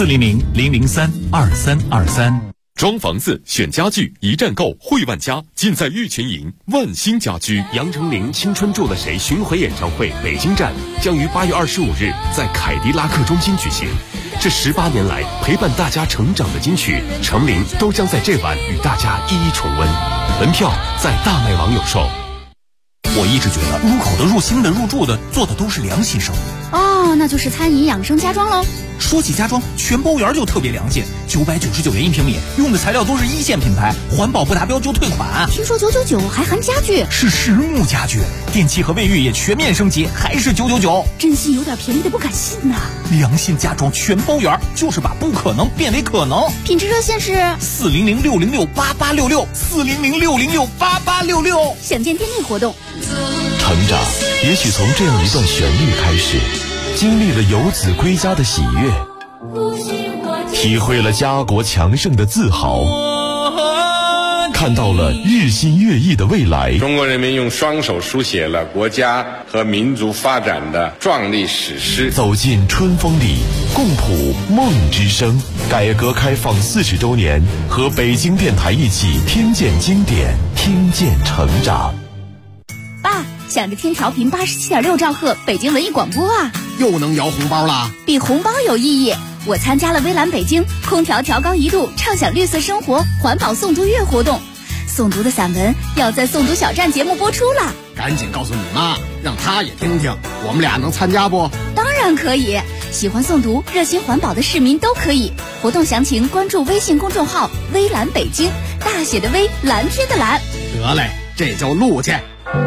S2: 400-003-2323。
S12: 装房子选家具一站购汇万家，尽在玉泉营万兴家居。杨丞琳《青春住了谁》巡回演唱会北京站将于8月25日在凯迪拉克中心举行。这18年来陪伴大家成长的金曲，丞琳都将在这晚与大家一一重温。门票在大麦网有售。
S2: 我一直觉得入口的、入心的、入住的做的都是良心生意。
S4: 那就是餐饮养生家装喽。
S2: 说起家装，全包圆就特别良心，999元1平米，用的材料都是1线品牌，环保不达标就退款。
S4: 听说999还含家具，
S2: 是实木家具，电器和卫浴也全面升级，还是999。
S4: 真心有点便宜的不敢信呐。
S2: 良心家装全包圆，就是把不可能变为可能。
S4: 品质热线是
S2: 400-606-8866 400-606-8866。
S4: 详见店内活动。
S5: 成长也许从这样一段旋律开始，经历了游子归家的喜悦，体会了家国强盛的自豪，看到了日新月异的未来。
S17: 中国人民用双手书写了国家和民族发展的壮丽史诗。
S5: 走进春风里，共谱梦之声。改革开放40周年，和北京电台一起听见经典，听见成长。
S4: 爸，想着听调频87.6兆赫北京文艺广播啊，
S18: 又能摇红包啦！
S4: 比红包有意义。我参加了微蓝北京空调调高1度，畅享绿色生活环保诵读月活动。诵读的散文要在诵读小站节目播出了，
S18: 赶紧告诉你妈，让她也听听。我们俩能参加不？
S4: 当然可以，喜欢诵读、热心环保的市民都可以。活动详情关注微信公众号微蓝北京， 大写的 V， 蓝天的蓝。
S18: 得嘞，这就录去。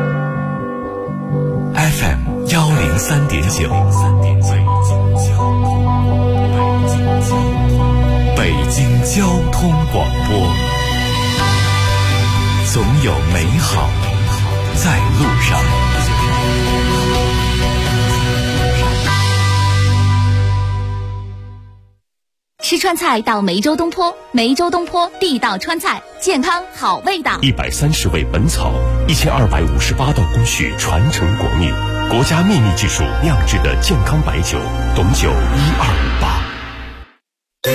S5: FM 103.9，北京交通广播，总有美好在路上。
S4: 吃川菜到梅州东坡，梅州东坡地道川菜，健康好味道。
S12: 130味本草，1258道工序传承国秘，国家秘密技术酿制的健康白酒，董酒1258。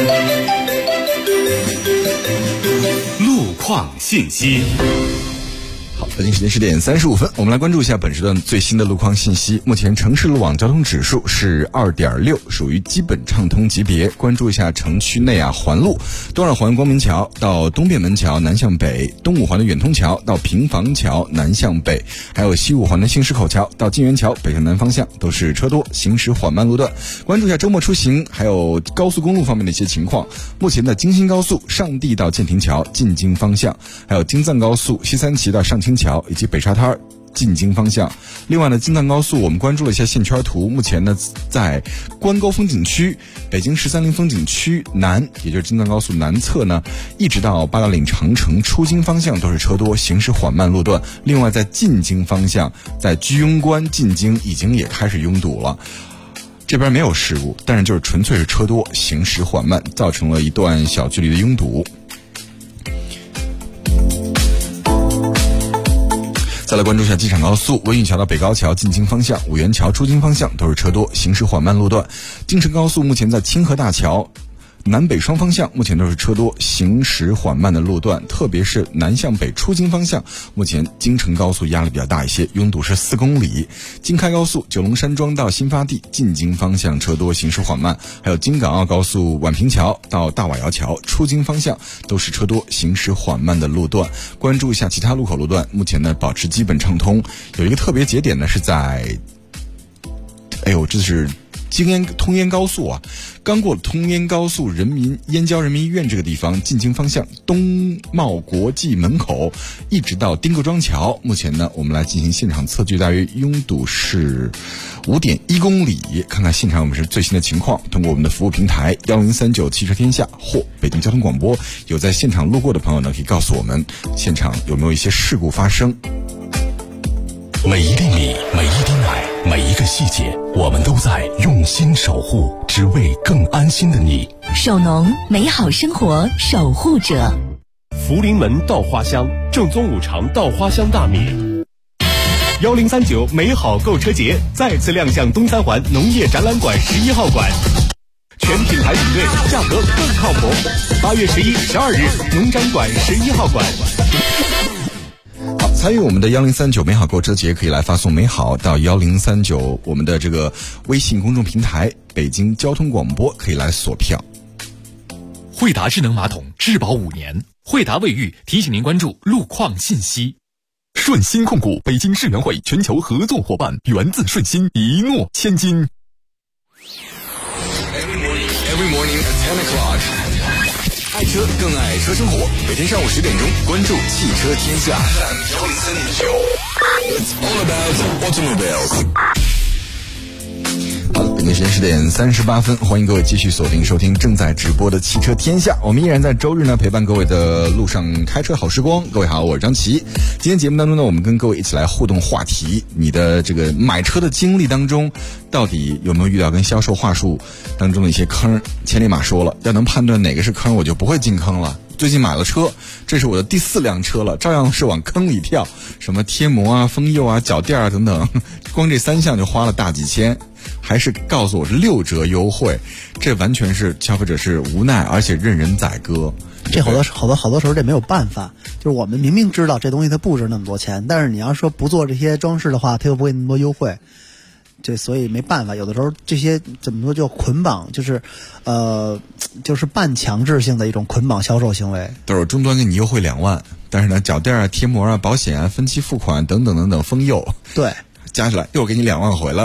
S5: 路况信息。
S6: 好，北京时间10点35分，我们来关注一下本时段最新的路况信息。目前城市路网交通指数是2.6，属于基本畅通级别。关注一下城区内环路，东二环光明桥到东便门桥南向北，东五环的远通桥到平房桥南向北，还有西五环的新石口桥到金源桥北向南方向都是车多，行驶缓慢路段。关注一下周末出行还有高速公路方面的一些情况。目前的京新高速上地到建亭桥进京方向，还有京藏高速西三旗到上清桥以及北沙滩进京方向。另外呢，京藏高速我们关注了一下线圈图，目前呢在关沟风景区、北京13陵风景区南，也就是京藏高速南侧呢，一直到八达岭长城出京方向都是车多，行驶缓慢路段。另外在进京方向，在居庸关进京已经也开始拥堵了。这边没有事故，但是就是纯粹是车多，行驶缓慢，造成了一段小距离的拥堵。再来关注一下机场高速，温榆桥到北高桥进京方向、五元桥出京方向都是车多，行驶缓慢路段。京承高速目前在清河大桥南北双方向目前都是车多，行驶缓慢的路段，特别是南向北出京方向，目前京承高速压力比较大一些，拥堵是4公里。京开高速九龙山庄到新发地进京方向车多，行驶缓慢。还有京港澳高速宛平桥到大瓦窑桥出京方向都是车多，行驶缓慢的路段。关注一下其他路口路段，目前呢保持基本畅通。有一个特别节点呢是在，这是通燕高速啊，刚过通燕高速燕郊人民医院这个地方，进京方向东茂国际门口一直到丁各庄桥，目前呢我们来进行现场测距，大约拥堵是5.1公里。看看现场我们是最新的情况，通过我们的服务平台1039汽车天下或北京交通广播，有在现场路过的朋友呢可以告诉我们现场有没有一些事故发生。
S11: 每一粒米，每一滴奶，每一个细节，我们都在用心守护，只为更安心的你。
S1: 首农，美好生活守护者。
S12: 福临门稻花香，正宗五常稻花香大米。1039美好购车节再次亮相东三环农业展览馆11号馆，全品牌比对，价格更靠谱。8月11、12日，农展馆11号馆。
S6: 好，参与我们的1039美好购车节，可以来发送美好到1039我们的这个微信公众平台北京交通广播，可以来索票。
S2: 惠达智能马桶质保5年，惠达卫浴提醒您关注路况信息。
S12: 顺鑫控股北京世园会全球合作伙伴，源自顺鑫，一诺千金。
S6: Every morning at 10 o'clock， 爱车更爱车生活，每天上午10点钟关注汽车天下。It's all about automobiles。好的，北京时间10点38分，欢迎各位继续锁定收听正在直播的汽车天下。我们依然在周日呢陪伴各位的路上开车好时光。各位好，我是张琪。今天节目当中呢，我们跟各位一起来互动话题，你的这个买车的经历当中，到底有没有遇到跟销售话术当中的一些坑？千里马说了，要能判断哪个是坑，我就不会进坑了。最近买了车，这是我的第4辆车了，照样是往坑里跳，什么贴膜啊、封釉啊、脚垫啊等等，光这3项就花了大几千，还是告诉我是6折优惠，这完全是消费者是无奈，而且任人宰割。
S15: 这好多时候这没有办法，就是我们明明知道这东西它不值那么多钱，但是你要说不做这些装饰的话，它又不会那么多优惠。所以没办法，有的时候这些怎么说叫捆绑，就是半强制性的一种捆绑销售行为。
S6: 都是终端给你优惠2万，但是呢，脚垫啊、贴膜啊、保险啊、分期付款等等等等，封釉，
S15: 对，
S6: 加起来又给你2万回来了。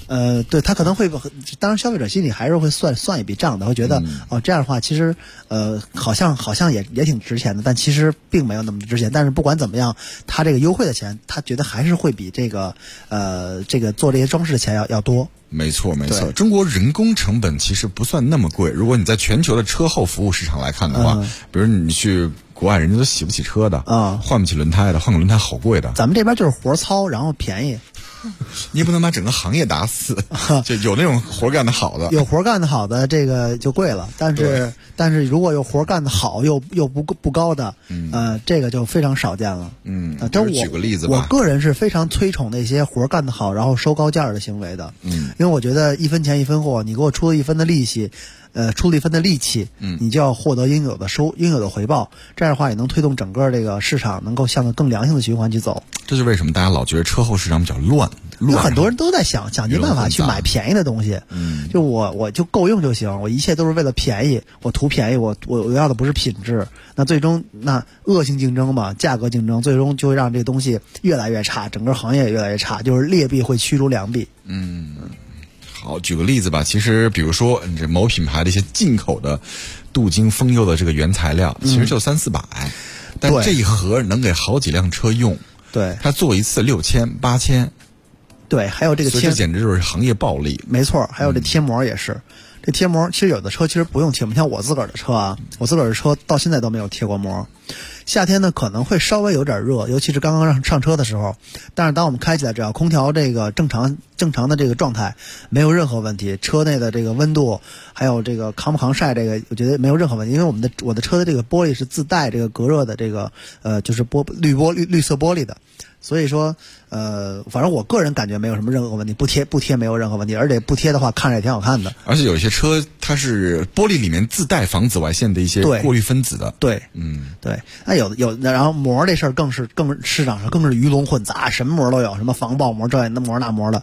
S15: 对，他可能会，当然消费者心里还是会算一笔账的，会觉得这样的话其实好像也挺值钱的，但其实并没有那么值钱。但是不管怎么样，他这个优惠的钱，他觉得还是会比这个做这些装饰的钱要多。
S6: 没错。中国人工成本其实不算那么贵，如果你在全球的车后服务市场来看的话，比如你去国外，人家都洗不起车的换不起轮胎的，换个轮胎好贵的。
S15: 咱们这边就是活糙，然后便宜。
S6: 你也不能把整个行业打死，就有那种活干的好的，
S15: 有活干的好的这个就贵了，但是如果有活干的好又不高的，这个就非常少见了。
S6: 这举个例子吧，
S15: 我个人是非常推崇那些活干的好，然后收高价的行为的。因为我觉得一分钱一分货，你给我出了1分的利息。出了1分的力气，你就要获得应有的回报，这样的话也能推动整个这个市场能够向着更良性的循环去走。
S6: 这就是为什么大家老觉得车后市场比较乱，
S15: 有很多人都在想尽办法去买便宜的东西。就我就够用就行，我一切都是为了便宜，我图便宜，我要的不是品质。那最终那恶性竞争嘛，价格竞争，最终就会让这个东西越来越差，整个行业也越来越差，就是劣币会驱逐良币。
S6: 好，举个例子吧。其实，比如说这某品牌的一些进口的镀金封釉的这个原材料，其实就300-400，但这一盒能给好几辆车用。
S15: 对，
S6: 它做一次6000、8000。
S15: 对，还有这个
S6: 所以这简直就是行业暴利。
S15: 没错，还有这贴膜也是。这贴膜其实有的车其实不用贴膜，像我自个儿的车啊，我自个儿的车到现在都没有贴过膜。夏天呢可能会稍微有点热，尤其是刚刚上车的时候，但是当我们开起来，只要空调这个正常的这个状态没有任何问题，车内的这个温度还有这个扛不扛晒，这个我觉得没有任何问题，因为我的车的这个玻璃是自带这个隔热的这个就是绿色玻璃的。所以说，反正我个人感觉没有什么任何问题，不贴没有任何问题，而且不贴的话看着也挺好看的。
S6: 而且有些车它是玻璃里面自带防紫外线的一些过滤分子的。
S15: 对，对。那有，然后膜这事儿更市场上更是鱼龙混杂，什么膜都有，什么防爆膜这膜那膜的，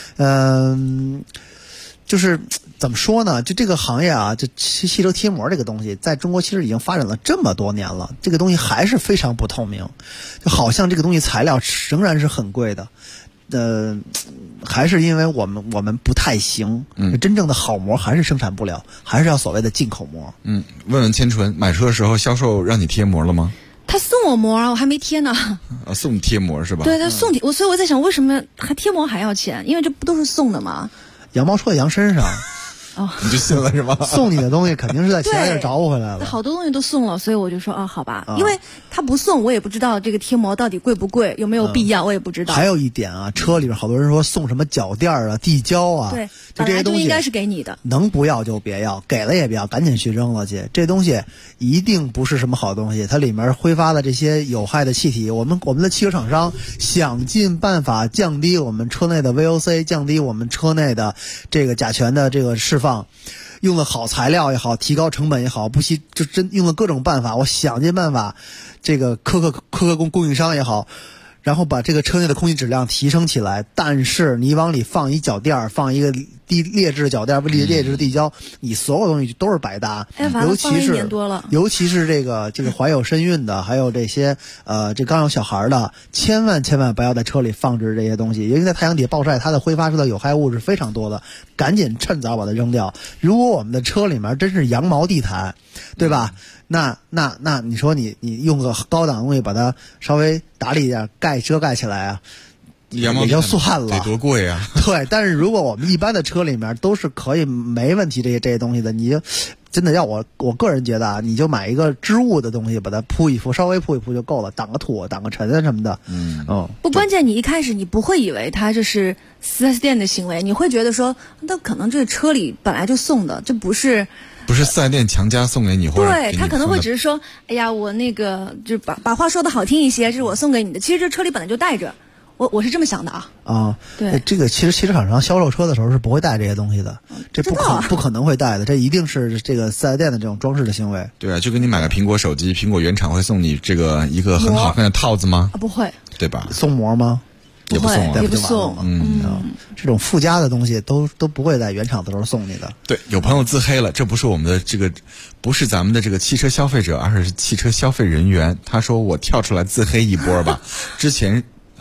S15: 就是怎么说呢？就这个行业啊，就汽车贴膜这个东西，在中国其实已经发展了这么多年了，这个东西还是非常不透明，就好像这个东西材料仍然是很贵的，还是因为我们不太行，真正的好膜还是生产不了，还是要所谓的进口膜。
S6: 问问千纯，买车的时候销售让你贴膜了吗？
S14: 他送我膜啊，我还没贴呢。
S6: 送你贴膜是吧？
S14: 对，他送贴，所以我在想，为什么还贴膜还要钱？因为这不都是送的吗？
S15: 羊毛出在羊身上。
S6: 你就信了是吧？
S15: 送你的东西肯定是在其他地儿找我回来了。
S14: 好多东西都送了，所以我就说好吧，因为他不送，我也不知道这个贴膜到底贵不贵，有没有必要，我也不知道。
S15: 还有一点啊，车里边好多人说送什么脚垫啊、地胶啊，
S14: 对，
S15: 就这些东西
S14: 应该是给你的，
S15: 能不要就别要，给了也别要，赶紧去扔了去。这东西一定不是什么好东西，它里面挥发的这些有害的气体，我们的汽车厂商想尽办法降低我们车内的 VOC， 降低我们车内的这个甲醛的这个释放。用了好材料也好，提高成本也好，就真用了各种办法，我想尽办法，这个苛供应商也好，然后把这个车内的空气质量提升起来。但是你往里放一脚垫，放一个劣质的脚垫，劣质的地胶，你所有东西都是白搭。尤其是这个怀有身孕的，还有这些这刚有小孩的，千万不要在车里放置这些东西，因为在太阳底下暴晒，它的挥发出的有害物质非常多的，赶紧趁早把它扔掉。如果我们的车里面真是羊毛地毯，对吧？那你说你用个高档东西把它稍微打理一点，遮盖起来啊，也就算了，
S6: 得多贵啊！
S15: 对，但是如果我们一般的车里面都是可以没问题这些东西的，你就真的要我个人觉得啊，你就买一个织物的东西，把它铺一铺，稍微铺一铺就够了，挡个土、挡个尘啊什么的。
S14: 不，关键你一开始你不会以为它这是 4S 店的行为，你会觉得说，那可能这个车里本来就送的，这不是
S6: 4S 店强加送给你，或者
S14: 对他可能会只是说，哎呀，我那个就把话说的好听一些，这是我送给你的，其实这车里本来就带着。我是这么想的啊。
S15: 对，这个其实汽车厂商销售车的时候是不会带这些东西的，这不可能会带的，这一定是这个4S店的这种装饰的行为。
S6: 对啊，就跟你买个苹果手机，苹果原厂会送你这个一个很好看的套子吗？
S14: 不会，
S6: 对吧？
S15: 送膜吗？
S6: 也不送，
S14: 也不送。
S15: 这种附加的东西都不会在原厂的时候送你的。
S6: 对，有朋友自黑了，这不是我们的这个，不是咱们的这个汽车消费者，而是汽车消费人员。他说我跳出来自黑一波吧，之前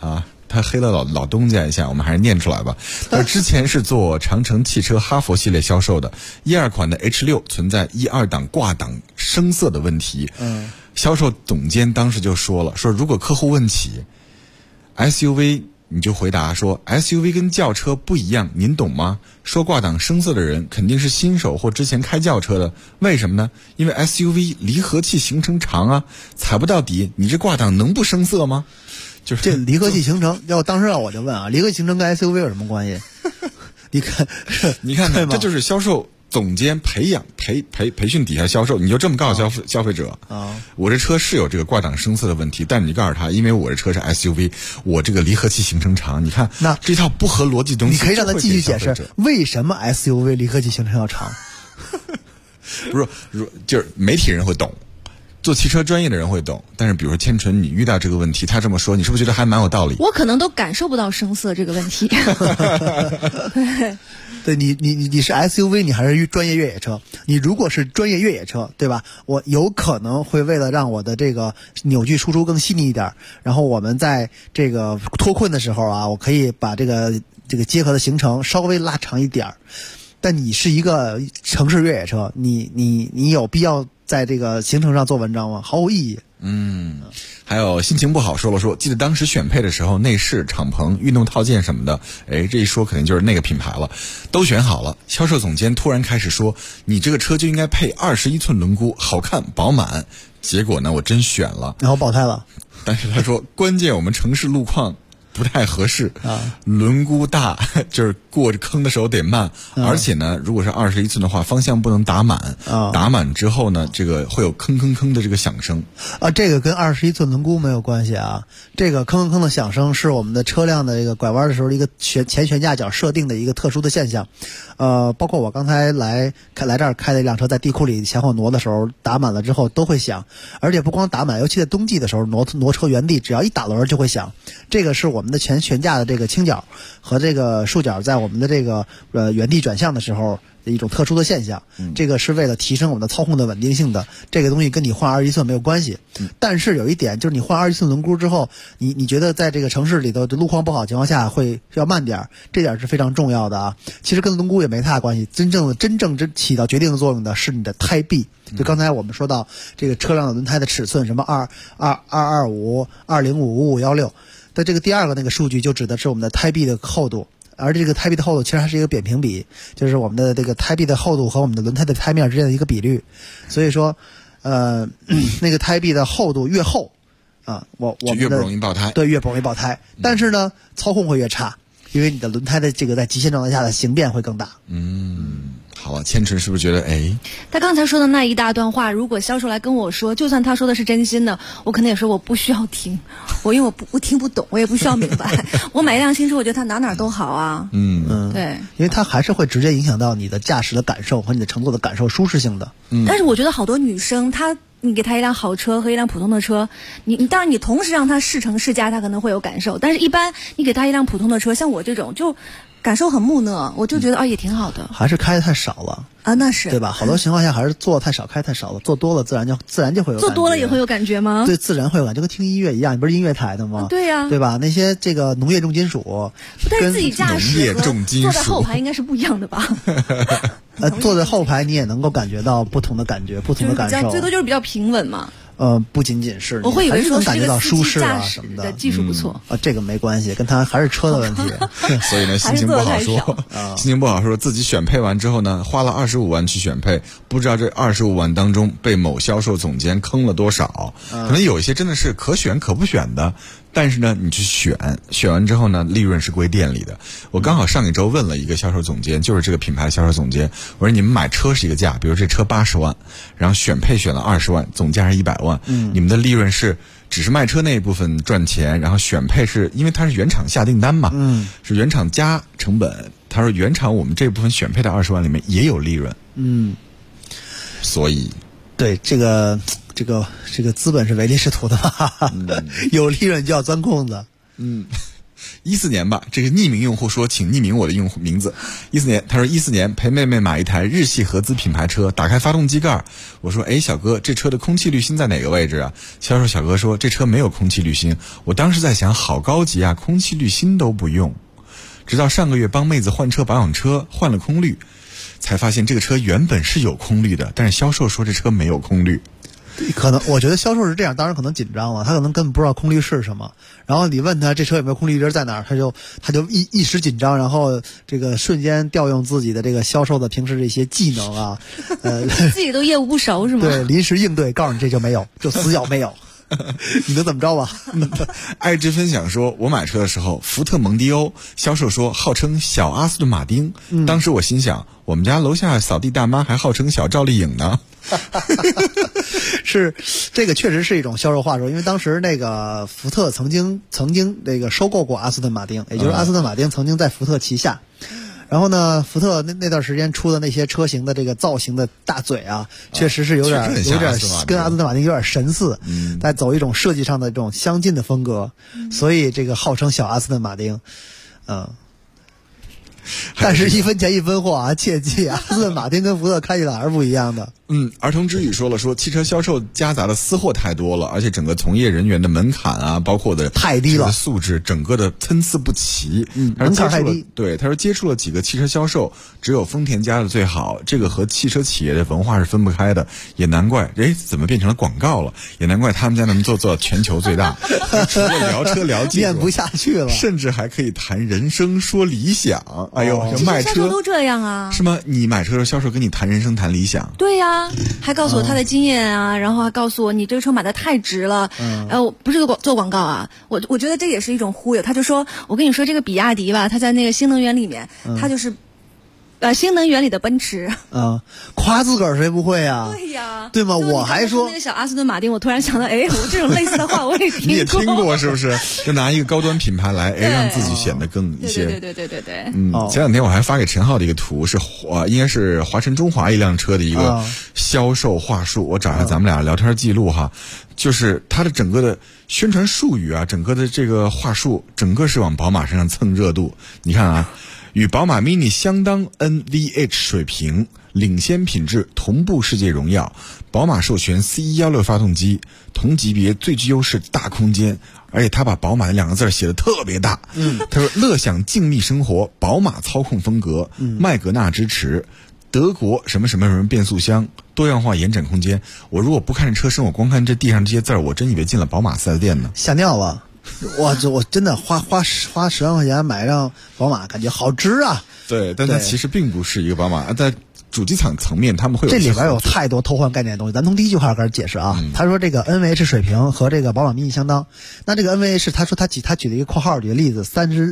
S6: 他黑了老东家一下，我们还是念出来吧。他之前是做长城汽车哈佛系列销售的，12款的 H6 存在1、2档挂档生色的问题。销售总监当时就说了，说如果客户问起 SUV， 你就回答说 SUV 跟轿车不一样，您懂吗？说挂档生色的人肯定是新手或之前开轿车的，为什么呢？因为 SUV 离合器行程长啊，踩不到底，你这挂档能不生色吗？就是
S15: 这离合器形成，当时我就问啊，离合器形成跟 SUV 有什么关系？
S6: 你看，这就是销售总监培训底下销售，你就这么告诉消费者啊，我这车是有这个挂档生色的问题，但你告诉他，因为我这车是 SUV， 我这个离合器行程长，你看那这套不合逻辑的东西，
S15: 你可以让他继续解释为什么 SUV 离合器行程要长。
S6: 不是，就是媒体人会懂。做汽车专业的人会懂，但是比如说千纯，你遇到这个问题，他这么说，你是不是觉得还蛮有道理？
S14: 我可能都感受不到声色这个问题。
S15: 对，你是 SUV， 你还是专业越野车？你如果是专业越野车，对吧？我有可能会为了让我的这个扭矩输出更细腻一点，然后我们在这个脱困的时候啊，我可以把这个结合的行程稍微拉长一点。但你是一个城市越野车，你有必要在这个行程上做文章吗？毫无意义。
S6: 还有心情不好说，记得当时选配的时候，内饰、敞篷、运动套件什么的，这一说肯定就是那个品牌了，都选好了。销售总监突然开始说，你这个车就应该配21寸轮毂，好看饱满。结果呢，我真选了，
S15: 然后爆胎了。
S6: 但是他说，关键我们城市路况不太合适啊，轮毂大，就是过这坑的时候得慢，而且呢，如果是21寸的话，方向不能打满，打满之后呢，这个会有吭吭吭的这个响声
S15: 啊。这个跟21寸轮毂没有关系啊，这个吭吭吭的响声是我们的车辆的这个拐弯的时候一个前悬架角设定的一个特殊的现象。包括我刚才来这儿开的一辆车，在地库里前后挪的时候，打满了之后都会响，而且不光打满，尤其在冬季的时候挪车原地，只要一打轮就会响。这个是我们的前悬架的这个倾角和这个竖角在我们的这个原地转向的时候的一种特殊的现象，这个是为了提升我们的操控的稳定性的。这个东西跟你换21寸没有关系，但是有一点就是你换21寸轮毂之后，你觉得在这个城市里头路况不好的情况下会要慢点，这点是非常重要的啊。其实跟轮毂也没太大关系，真正起到决定的作用的是你的胎壁。就刚才我们说到这个车辆的轮胎的尺寸，什么225、205、5516的这个第二个那个数据就指的是我们的胎壁的厚度。而这个胎壁的厚度其实还是一个扁平比，就是我们的这个胎壁的厚度和我们的轮胎的胎面之间的一个比率。所以说，那个胎壁的厚度越厚啊，我们
S6: 越不容易爆胎。
S15: 对，越不容易爆胎。但是呢，操控会越差，因为你的轮胎的这个在极限状态下的形变会更大。
S6: 好了，千纯是不是觉得
S14: 他刚才说的那一大段话，如果销售来跟我说，就算他说的是真心的，我可能也说我不需要听，因为我听不懂，我也不需要明白。我买一辆新车，我觉得它哪都好啊。对，
S15: 因为它还是会直接影响到你的驾驶的感受和你的乘坐的感受舒适性的。
S14: 但是我觉得好多女生你给她一辆好车和一辆普通的车，你当然你同时让她试乘试驾，她可能会有感受，但是一般你给她一辆普通的车，像我这种就感受很木讷，我就觉得也挺好的。
S15: 还是开的太少了
S14: 啊，那是
S15: 对吧？好多情况下还是做太少，开太少了，做多了自然就会有感觉。
S14: 做多了也会有感觉吗？
S15: 对，自然会有感觉，就跟听音乐一样，你不是音乐台的吗？
S14: 对呀，
S15: 对吧？那些这个农业重金属，
S14: 但是自己驾驶和坐在后排应该是不一样的吧？
S15: 坐在后排你也能够感觉到不同的感觉，不同的感受，
S14: 最多就是比较平稳嘛。
S15: 不仅仅是，
S14: 我会以为说
S15: 感觉到舒适啊
S14: 什
S15: 么的，
S14: 技术不错
S15: 这个没关系，跟他还是车的问题。
S6: 所以呢，心情不好说，心情不好说自己选配完之后呢，花了25万去选配，不知道这25万当中被某销售总监坑了多少。可能有一些真的是可选可不选的。但是呢，你去选完之后呢，利润是归店里的。我刚好上一周问了一个销售总监，就是这个品牌销售总监，我说你们买车是一个价，比如这车80万，然后选配选了20万，总价是100万，你们的利润是只是卖车那一部分赚钱，然后选配是因为它是原厂下订单嘛，是原厂加成本。他说原厂我们这部分选配的20万里面也有利润，所以
S15: 对这个资本是唯利是图的嘛，有利润就要钻空子。
S6: 14年吧，这个匿名用户说请匿名我的用户名字。14年，他说14年陪妹妹买一台日系合资品牌车，打开发动机盖，我说哎小哥，这车的空气滤芯在哪个位置啊？销售小哥说这车没有空气滤芯。我当时在想好高级啊，空气滤芯都不用。直到上个月帮妹子换车保养车，换了空滤，才发现这个车原本是有空滤的，但是销售说这车没有空滤。
S15: 可能我觉得销售是这样，当然可能紧张了，他可能根本不知道空滤是什么，然后你问他这车有没有空滤针在哪儿，他就一时紧张，然后这个瞬间调用自己的这个销售的平时这些技能啊，
S14: 自己都业务不熟是吗？
S15: 对，临时应对，告诉你这就没有，就死角没有。你能怎么着吧？
S6: 爱之分享说，我买车的时候，福特蒙迪欧，销售说号称小阿斯顿马丁。当时我心想，我们家楼下扫地大妈还号称小赵丽颖呢。
S15: 是，这个确实是一种销售话术，因为当时那个福特曾经那个收购过阿斯顿马丁，也就是阿斯顿马丁曾经在福特旗下。然后呢，福特那段时间出的那些车型的这个造型的大嘴啊，确实是有点跟阿斯顿马丁有点神似，在走一种设计上的这种相近的风格，所以这个号称小阿斯顿马丁，但是一分钱一分货啊，切记阿斯顿马丁跟福特开起来还是不一样的。
S6: 儿童之语说了，说汽车销售夹杂的私货太多了，而且整个从业人员的门槛啊，包括的
S15: 太低了，
S6: 素质整个的参差不齐。
S15: 门槛太低。
S6: 对，他说接触了几个汽车销售，只有丰田家的最好，这个和汽车企业的文化是分不开的，也难怪，怎么变成了广告了？也难怪他们家能做全球最大。除了聊车聊技术，
S15: 念不下去了，
S6: 甚至还可以谈人生说理想。哎呦，卖车
S14: 销售都这样啊？
S6: 是吗？你买车的销售跟你谈人生谈理想？
S14: 对呀。还告诉我他的经验啊，然后还告诉我你这个车买的太值了，不是做广告啊，我觉得这也是一种忽悠。他就说，我跟你说这个比亚迪吧，它在那个新能源里面，它就是新能源里的奔驰。
S15: 夸自个儿谁不会啊？
S14: 对呀，
S15: 对吗？我还说
S14: 那个小阿斯顿马丁，我突然想到，我这种类似的话我也听过。
S6: 你也听过是不是？就拿一个高端品牌来，让自己显得更一些。
S14: 对。
S6: 前两天我还发给陈浩的一个图，是应该是华晨中华一辆车的一个销售话术。我找一下咱们俩聊天记录哈，就是它的整个的宣传术语啊，整个的这个话术，整个是往宝马身上蹭热度。你看啊。与宝马 mini 相当 NVH 水平，领先品质，同步世界荣耀。宝马授权 C116 发动机，同级别最具优势大空间，而且他把宝马的2个字写得特别大。他说乐享静谧生活，宝马操控风格，麦格纳支持，德国什么什么什么变速箱，多样化延展空间。我如果不看这车身，我光看这地上这些字儿，我真以为进了宝马4S店呢。
S15: 吓尿了。我真的花10万块钱买一辆宝马，感觉好值啊！
S6: 对，但它其实并不是一个宝马，在主机厂层面他们会有
S15: 这里边有太多偷换概念的东西。咱从第一句话开始解释啊。他说这个 NVH 水平和这个宝马 mini 相当。那这个 NVH 他说他举了一个括号，举个例子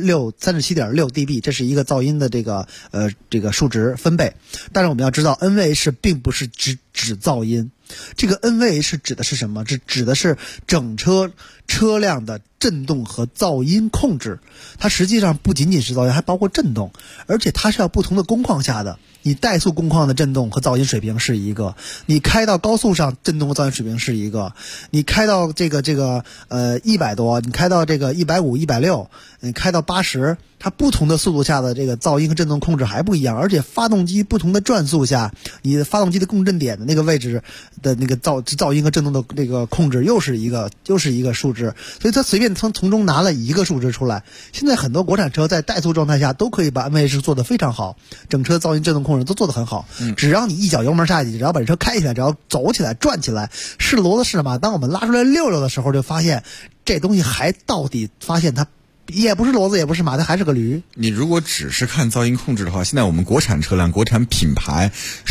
S15: ，37.6 dB， 这是一个噪音的这个数值分贝。但是我们要知道 NVH 并不是指噪音。这个 NVH 指的是什么？指的是整车辆的震动和噪音控制。它实际上不仅仅是噪音，还包括震动，而且它是要不同的工况下的。你怠速工况的震动和噪音水平是一个，你开到高速上震动和噪音水平是一个，你开到这个100多，你开到这个150、160，你开到80，它不同的速度下的这个噪音和震动控制还不一样，而且发动机不同的转速下，你的发动机的共振点的那个位置的那个噪音和震动的那个控制又是一个数值，所以它随便从中拿了一个数值出来。现在很多国产车在怠速状态下都可以把 NVH 做得非常好，整车噪音震动控制都做得很好。只要你一脚油门下去，只要把这车开起来，只要走起来转起来，是骡子是马，当我们拉出来溜溜的时候，就发现这东西还到底发现它也不是骡子也不是马，它还是个驴。
S6: 你如果只是看噪音控制的话，现在我们国产车辆国产品牌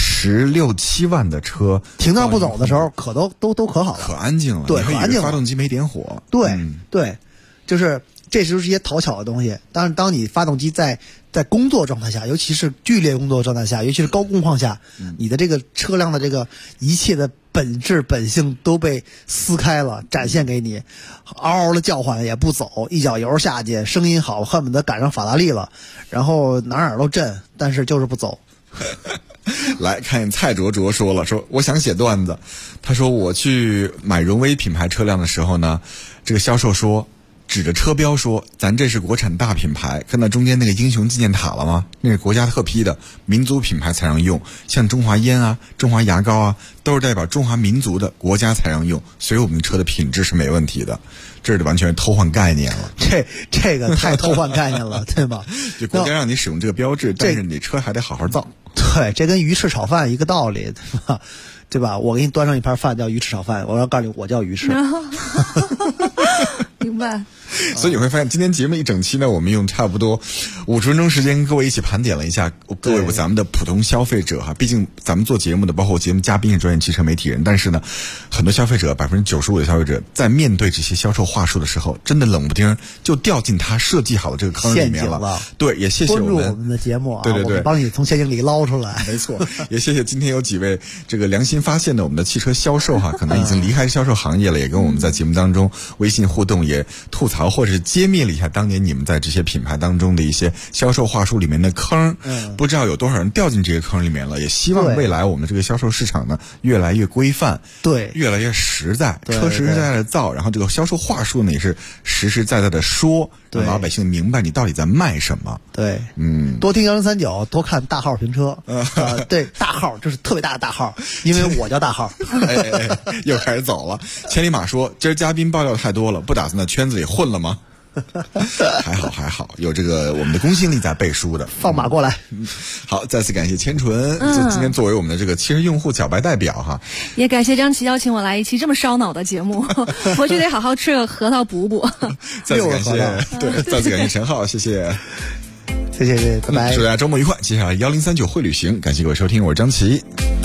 S6: 16、17万的车
S15: 停那不走的时候可都可好了，
S6: 可安静了。
S15: 对，可安静了，
S6: 发动机没点火。
S15: 对，就是这就是一些讨巧的东西。但是当你发动机在工作状态下，尤其是剧烈工作状态下，尤其是高工况下，你的这个车辆的这个一切的本质本性都被撕开了，展现给你，嗷嗷的叫唤也不走，一脚油下去，声音好，恨不得赶上法拉利了，然后哪都震，但是就是不走。
S6: 来看蔡卓卓说了，说我想写段子。他说我去买荣威品牌车辆的时候呢，这个销售说指着车标说咱这是国产大品牌，看到中间那个英雄纪念塔了吗？那是国家特批的民族品牌才让用，像中华烟啊、中华牙膏啊，都是代表中华民族的国家才让用，所以我们的车的品质是没问题的。这完全是偷换概念了，
S15: 这个太偷换概念了，对吧？
S6: 就国家让你使用这个标志，但是你车还得好好造。
S15: 对，这跟鱼翅炒饭一个道理，对吧？对吧？我给你端上一盘饭叫鱼翅炒饭，我要告诉你我叫鱼翅。
S14: 明白。
S6: 所以你会发现今天节目一整期呢，我们用差不多50分钟时间跟各位一起盘点了一下各位咱们的普通消费者哈。毕竟咱们做节目的，包括节目嘉宾是专业汽车媒体人，但是呢，很多消费者95%的消费者在面对这些销售话术的时候，真的冷不丁就掉进他设计好的这个坑里面了。对，也谢谢
S15: 关注我们的节目啊，
S6: 对，
S15: 我们帮你从陷阱里捞出来。
S6: 没错，也谢谢今天有几位这个良心发现的我们的汽车销售哈，可能已经离开销售行业了，也跟我们在节目当中微信互动，也吐槽或者是揭秘了一下当年你们在这些品牌当中的一些销售话术里面的坑，不知道有多少人掉进这些坑里面了。也希望未来我们这个销售市场呢越来越规范，
S15: 对，
S6: 越来越实在，车实实在在的造，然后这个销售话术呢也是实实在在的说，让老百姓明白你到底在卖什么。
S15: 对，多听1039，多看大号评车。对，大号就是特别大的大号，因为我叫大号。
S6: 又开始走了。千里马说，今儿嘉宾爆料太多了，不打算在圈子里混了吗？还好，有这个我们的公信力在背书的。
S15: 放马过来。
S6: 好，再次感谢千纯，就今天作为我们的这个汽车用户小白代表哈。
S14: 也感谢张琪邀请我来一期这么烧脑的节目，回去得好好吃个核桃补补。
S6: 再次感谢，再次感谢陈浩，谢谢，
S15: 拜拜。
S6: 祝大家周末愉快。接下来1039会旅行，感谢各位收听，我是张琪。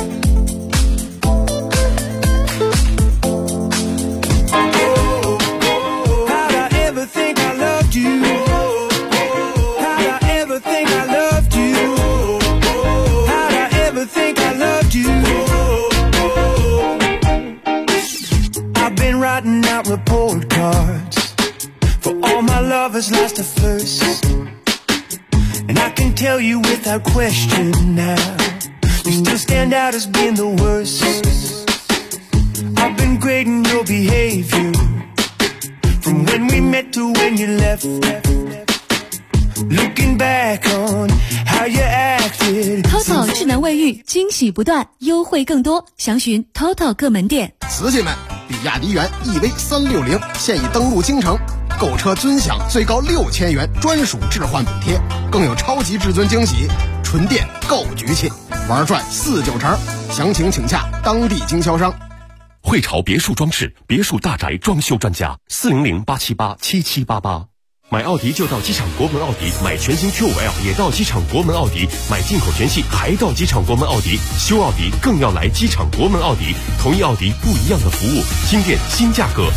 S19: Report cards for all my lovers lost at first, and I can tell you without question now, you still stand out as being the worst. I've been grading your behavior from when we met to when you left, looking back on how you acted.
S1: TOTO 智能卫浴惊喜不断，优惠更多，详询 TOTO 各门店。
S18: 瓷器们，比亚迪元 EV360现已登陆京城，购车尊享最高6000元专属置换补贴，更有超级至尊惊喜，纯电购局气，玩转49成。详情请洽当地经销商。
S12: 汇潮别墅装饰，别墅大宅装修专家，400-878-7788。买奥迪就到机场国门奥迪，买全新 Q5L 也到机场国门奥迪，买进口全系还到机场国门奥迪，修奥迪更要来机场国门奥迪，同一奥迪不一样的服务，新店新价格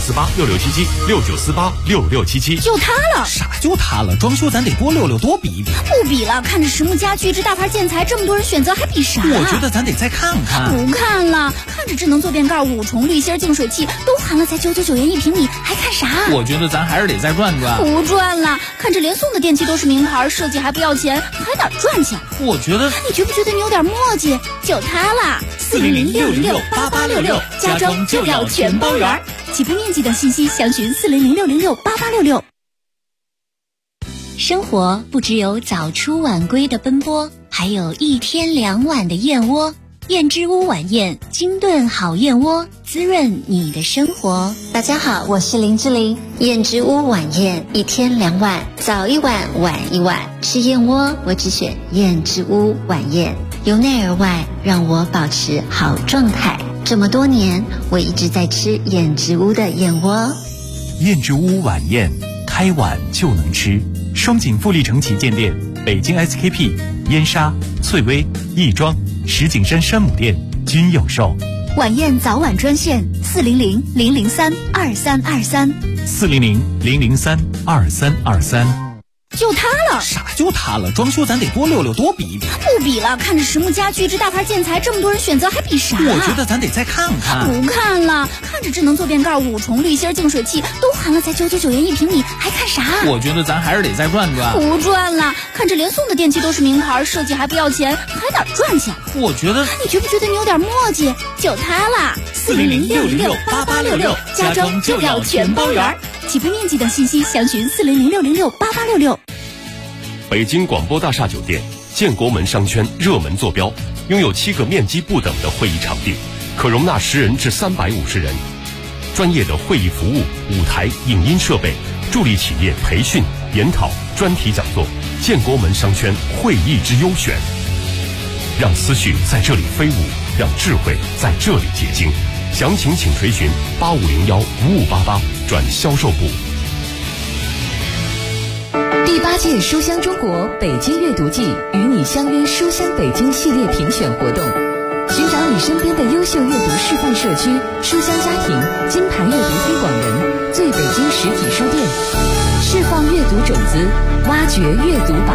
S12: ，69486677，69486677。
S4: 就它了，
S3: 啥就它了？装修咱得多溜溜，多比一比。
S4: 不比了，看着实木家具这大牌建材，这么多人选择，还比啥？
S3: 我觉得咱得再看看。
S4: 不看了，看着智能坐便盖、5重滤芯净水器都含了，才999元1平米，还看啥？
S3: 我觉得咱还是得再转转。
S4: 不转了，看着连送的电器都是名牌，设计还不要钱，还哪赚钱？
S3: 我觉得，
S4: 你觉不觉得你有点磨叽？就它啦，400-606-8866，家装就要全包圆。起步面积等信息详询400-606-8866。
S10: 生活不只有早出晚归的奔波，还有1天2晚的燕窝。燕之屋晚宴，精炖好燕窝，滋润你的生活。
S16: 大家好，我是林志玲。燕之屋晚宴，1天2晚，早1晚晚1晚。吃燕窝，我只选燕之屋晚宴，由内而外让我保持好状态。这么多年，我一直在吃燕之屋的燕窝。
S2: 燕之屋晚宴，开碗就能吃。双井富力城旗舰店、北京 SKP、燕莎、翠微、亦庄、石景山山姆店均有售。
S4: 晚宴早晚专线400-003-2323，400-003-2323。就它了，
S3: 啥就它了？装修咱得多溜溜，多比一比。
S4: 不比了，看着实木家具这大牌建材，这么多人选择，还比啥？
S3: 我觉得咱得再看看。
S4: 不看了，看着智能坐便盖、5重滤芯净水器都含了，才999元1平米，还看啥？
S3: 我觉得咱还是得再转转。
S4: 不转了，看着连送的电器都是名牌，设计还不要钱，还哪赚钱？
S3: 我觉得，
S4: 你觉不觉得你有点磨叽？就它啦，400-606-8866，家装就要全包圆。 起飞面积等信息详询400-606-8866。
S12: 北京广播大厦酒店建国门商圈热门坐标，拥有7个面积不等的会议场地，可容纳10人至350人。专业的会议服务、舞台、影音设备，助力企业培训、研讨、专题讲座。建国门商圈会议之优选，让思绪在这里飞舞，让智慧在这里结晶。详情请垂询8501-5588转销售部。
S20: 第8届书香中国北京阅读季与你相约书香北京系列评选活动，寻找你身边的优秀阅读示范社区、书香家庭、金牌阅读推广人、最北京实体书店，释放阅读种子，挖掘阅读宝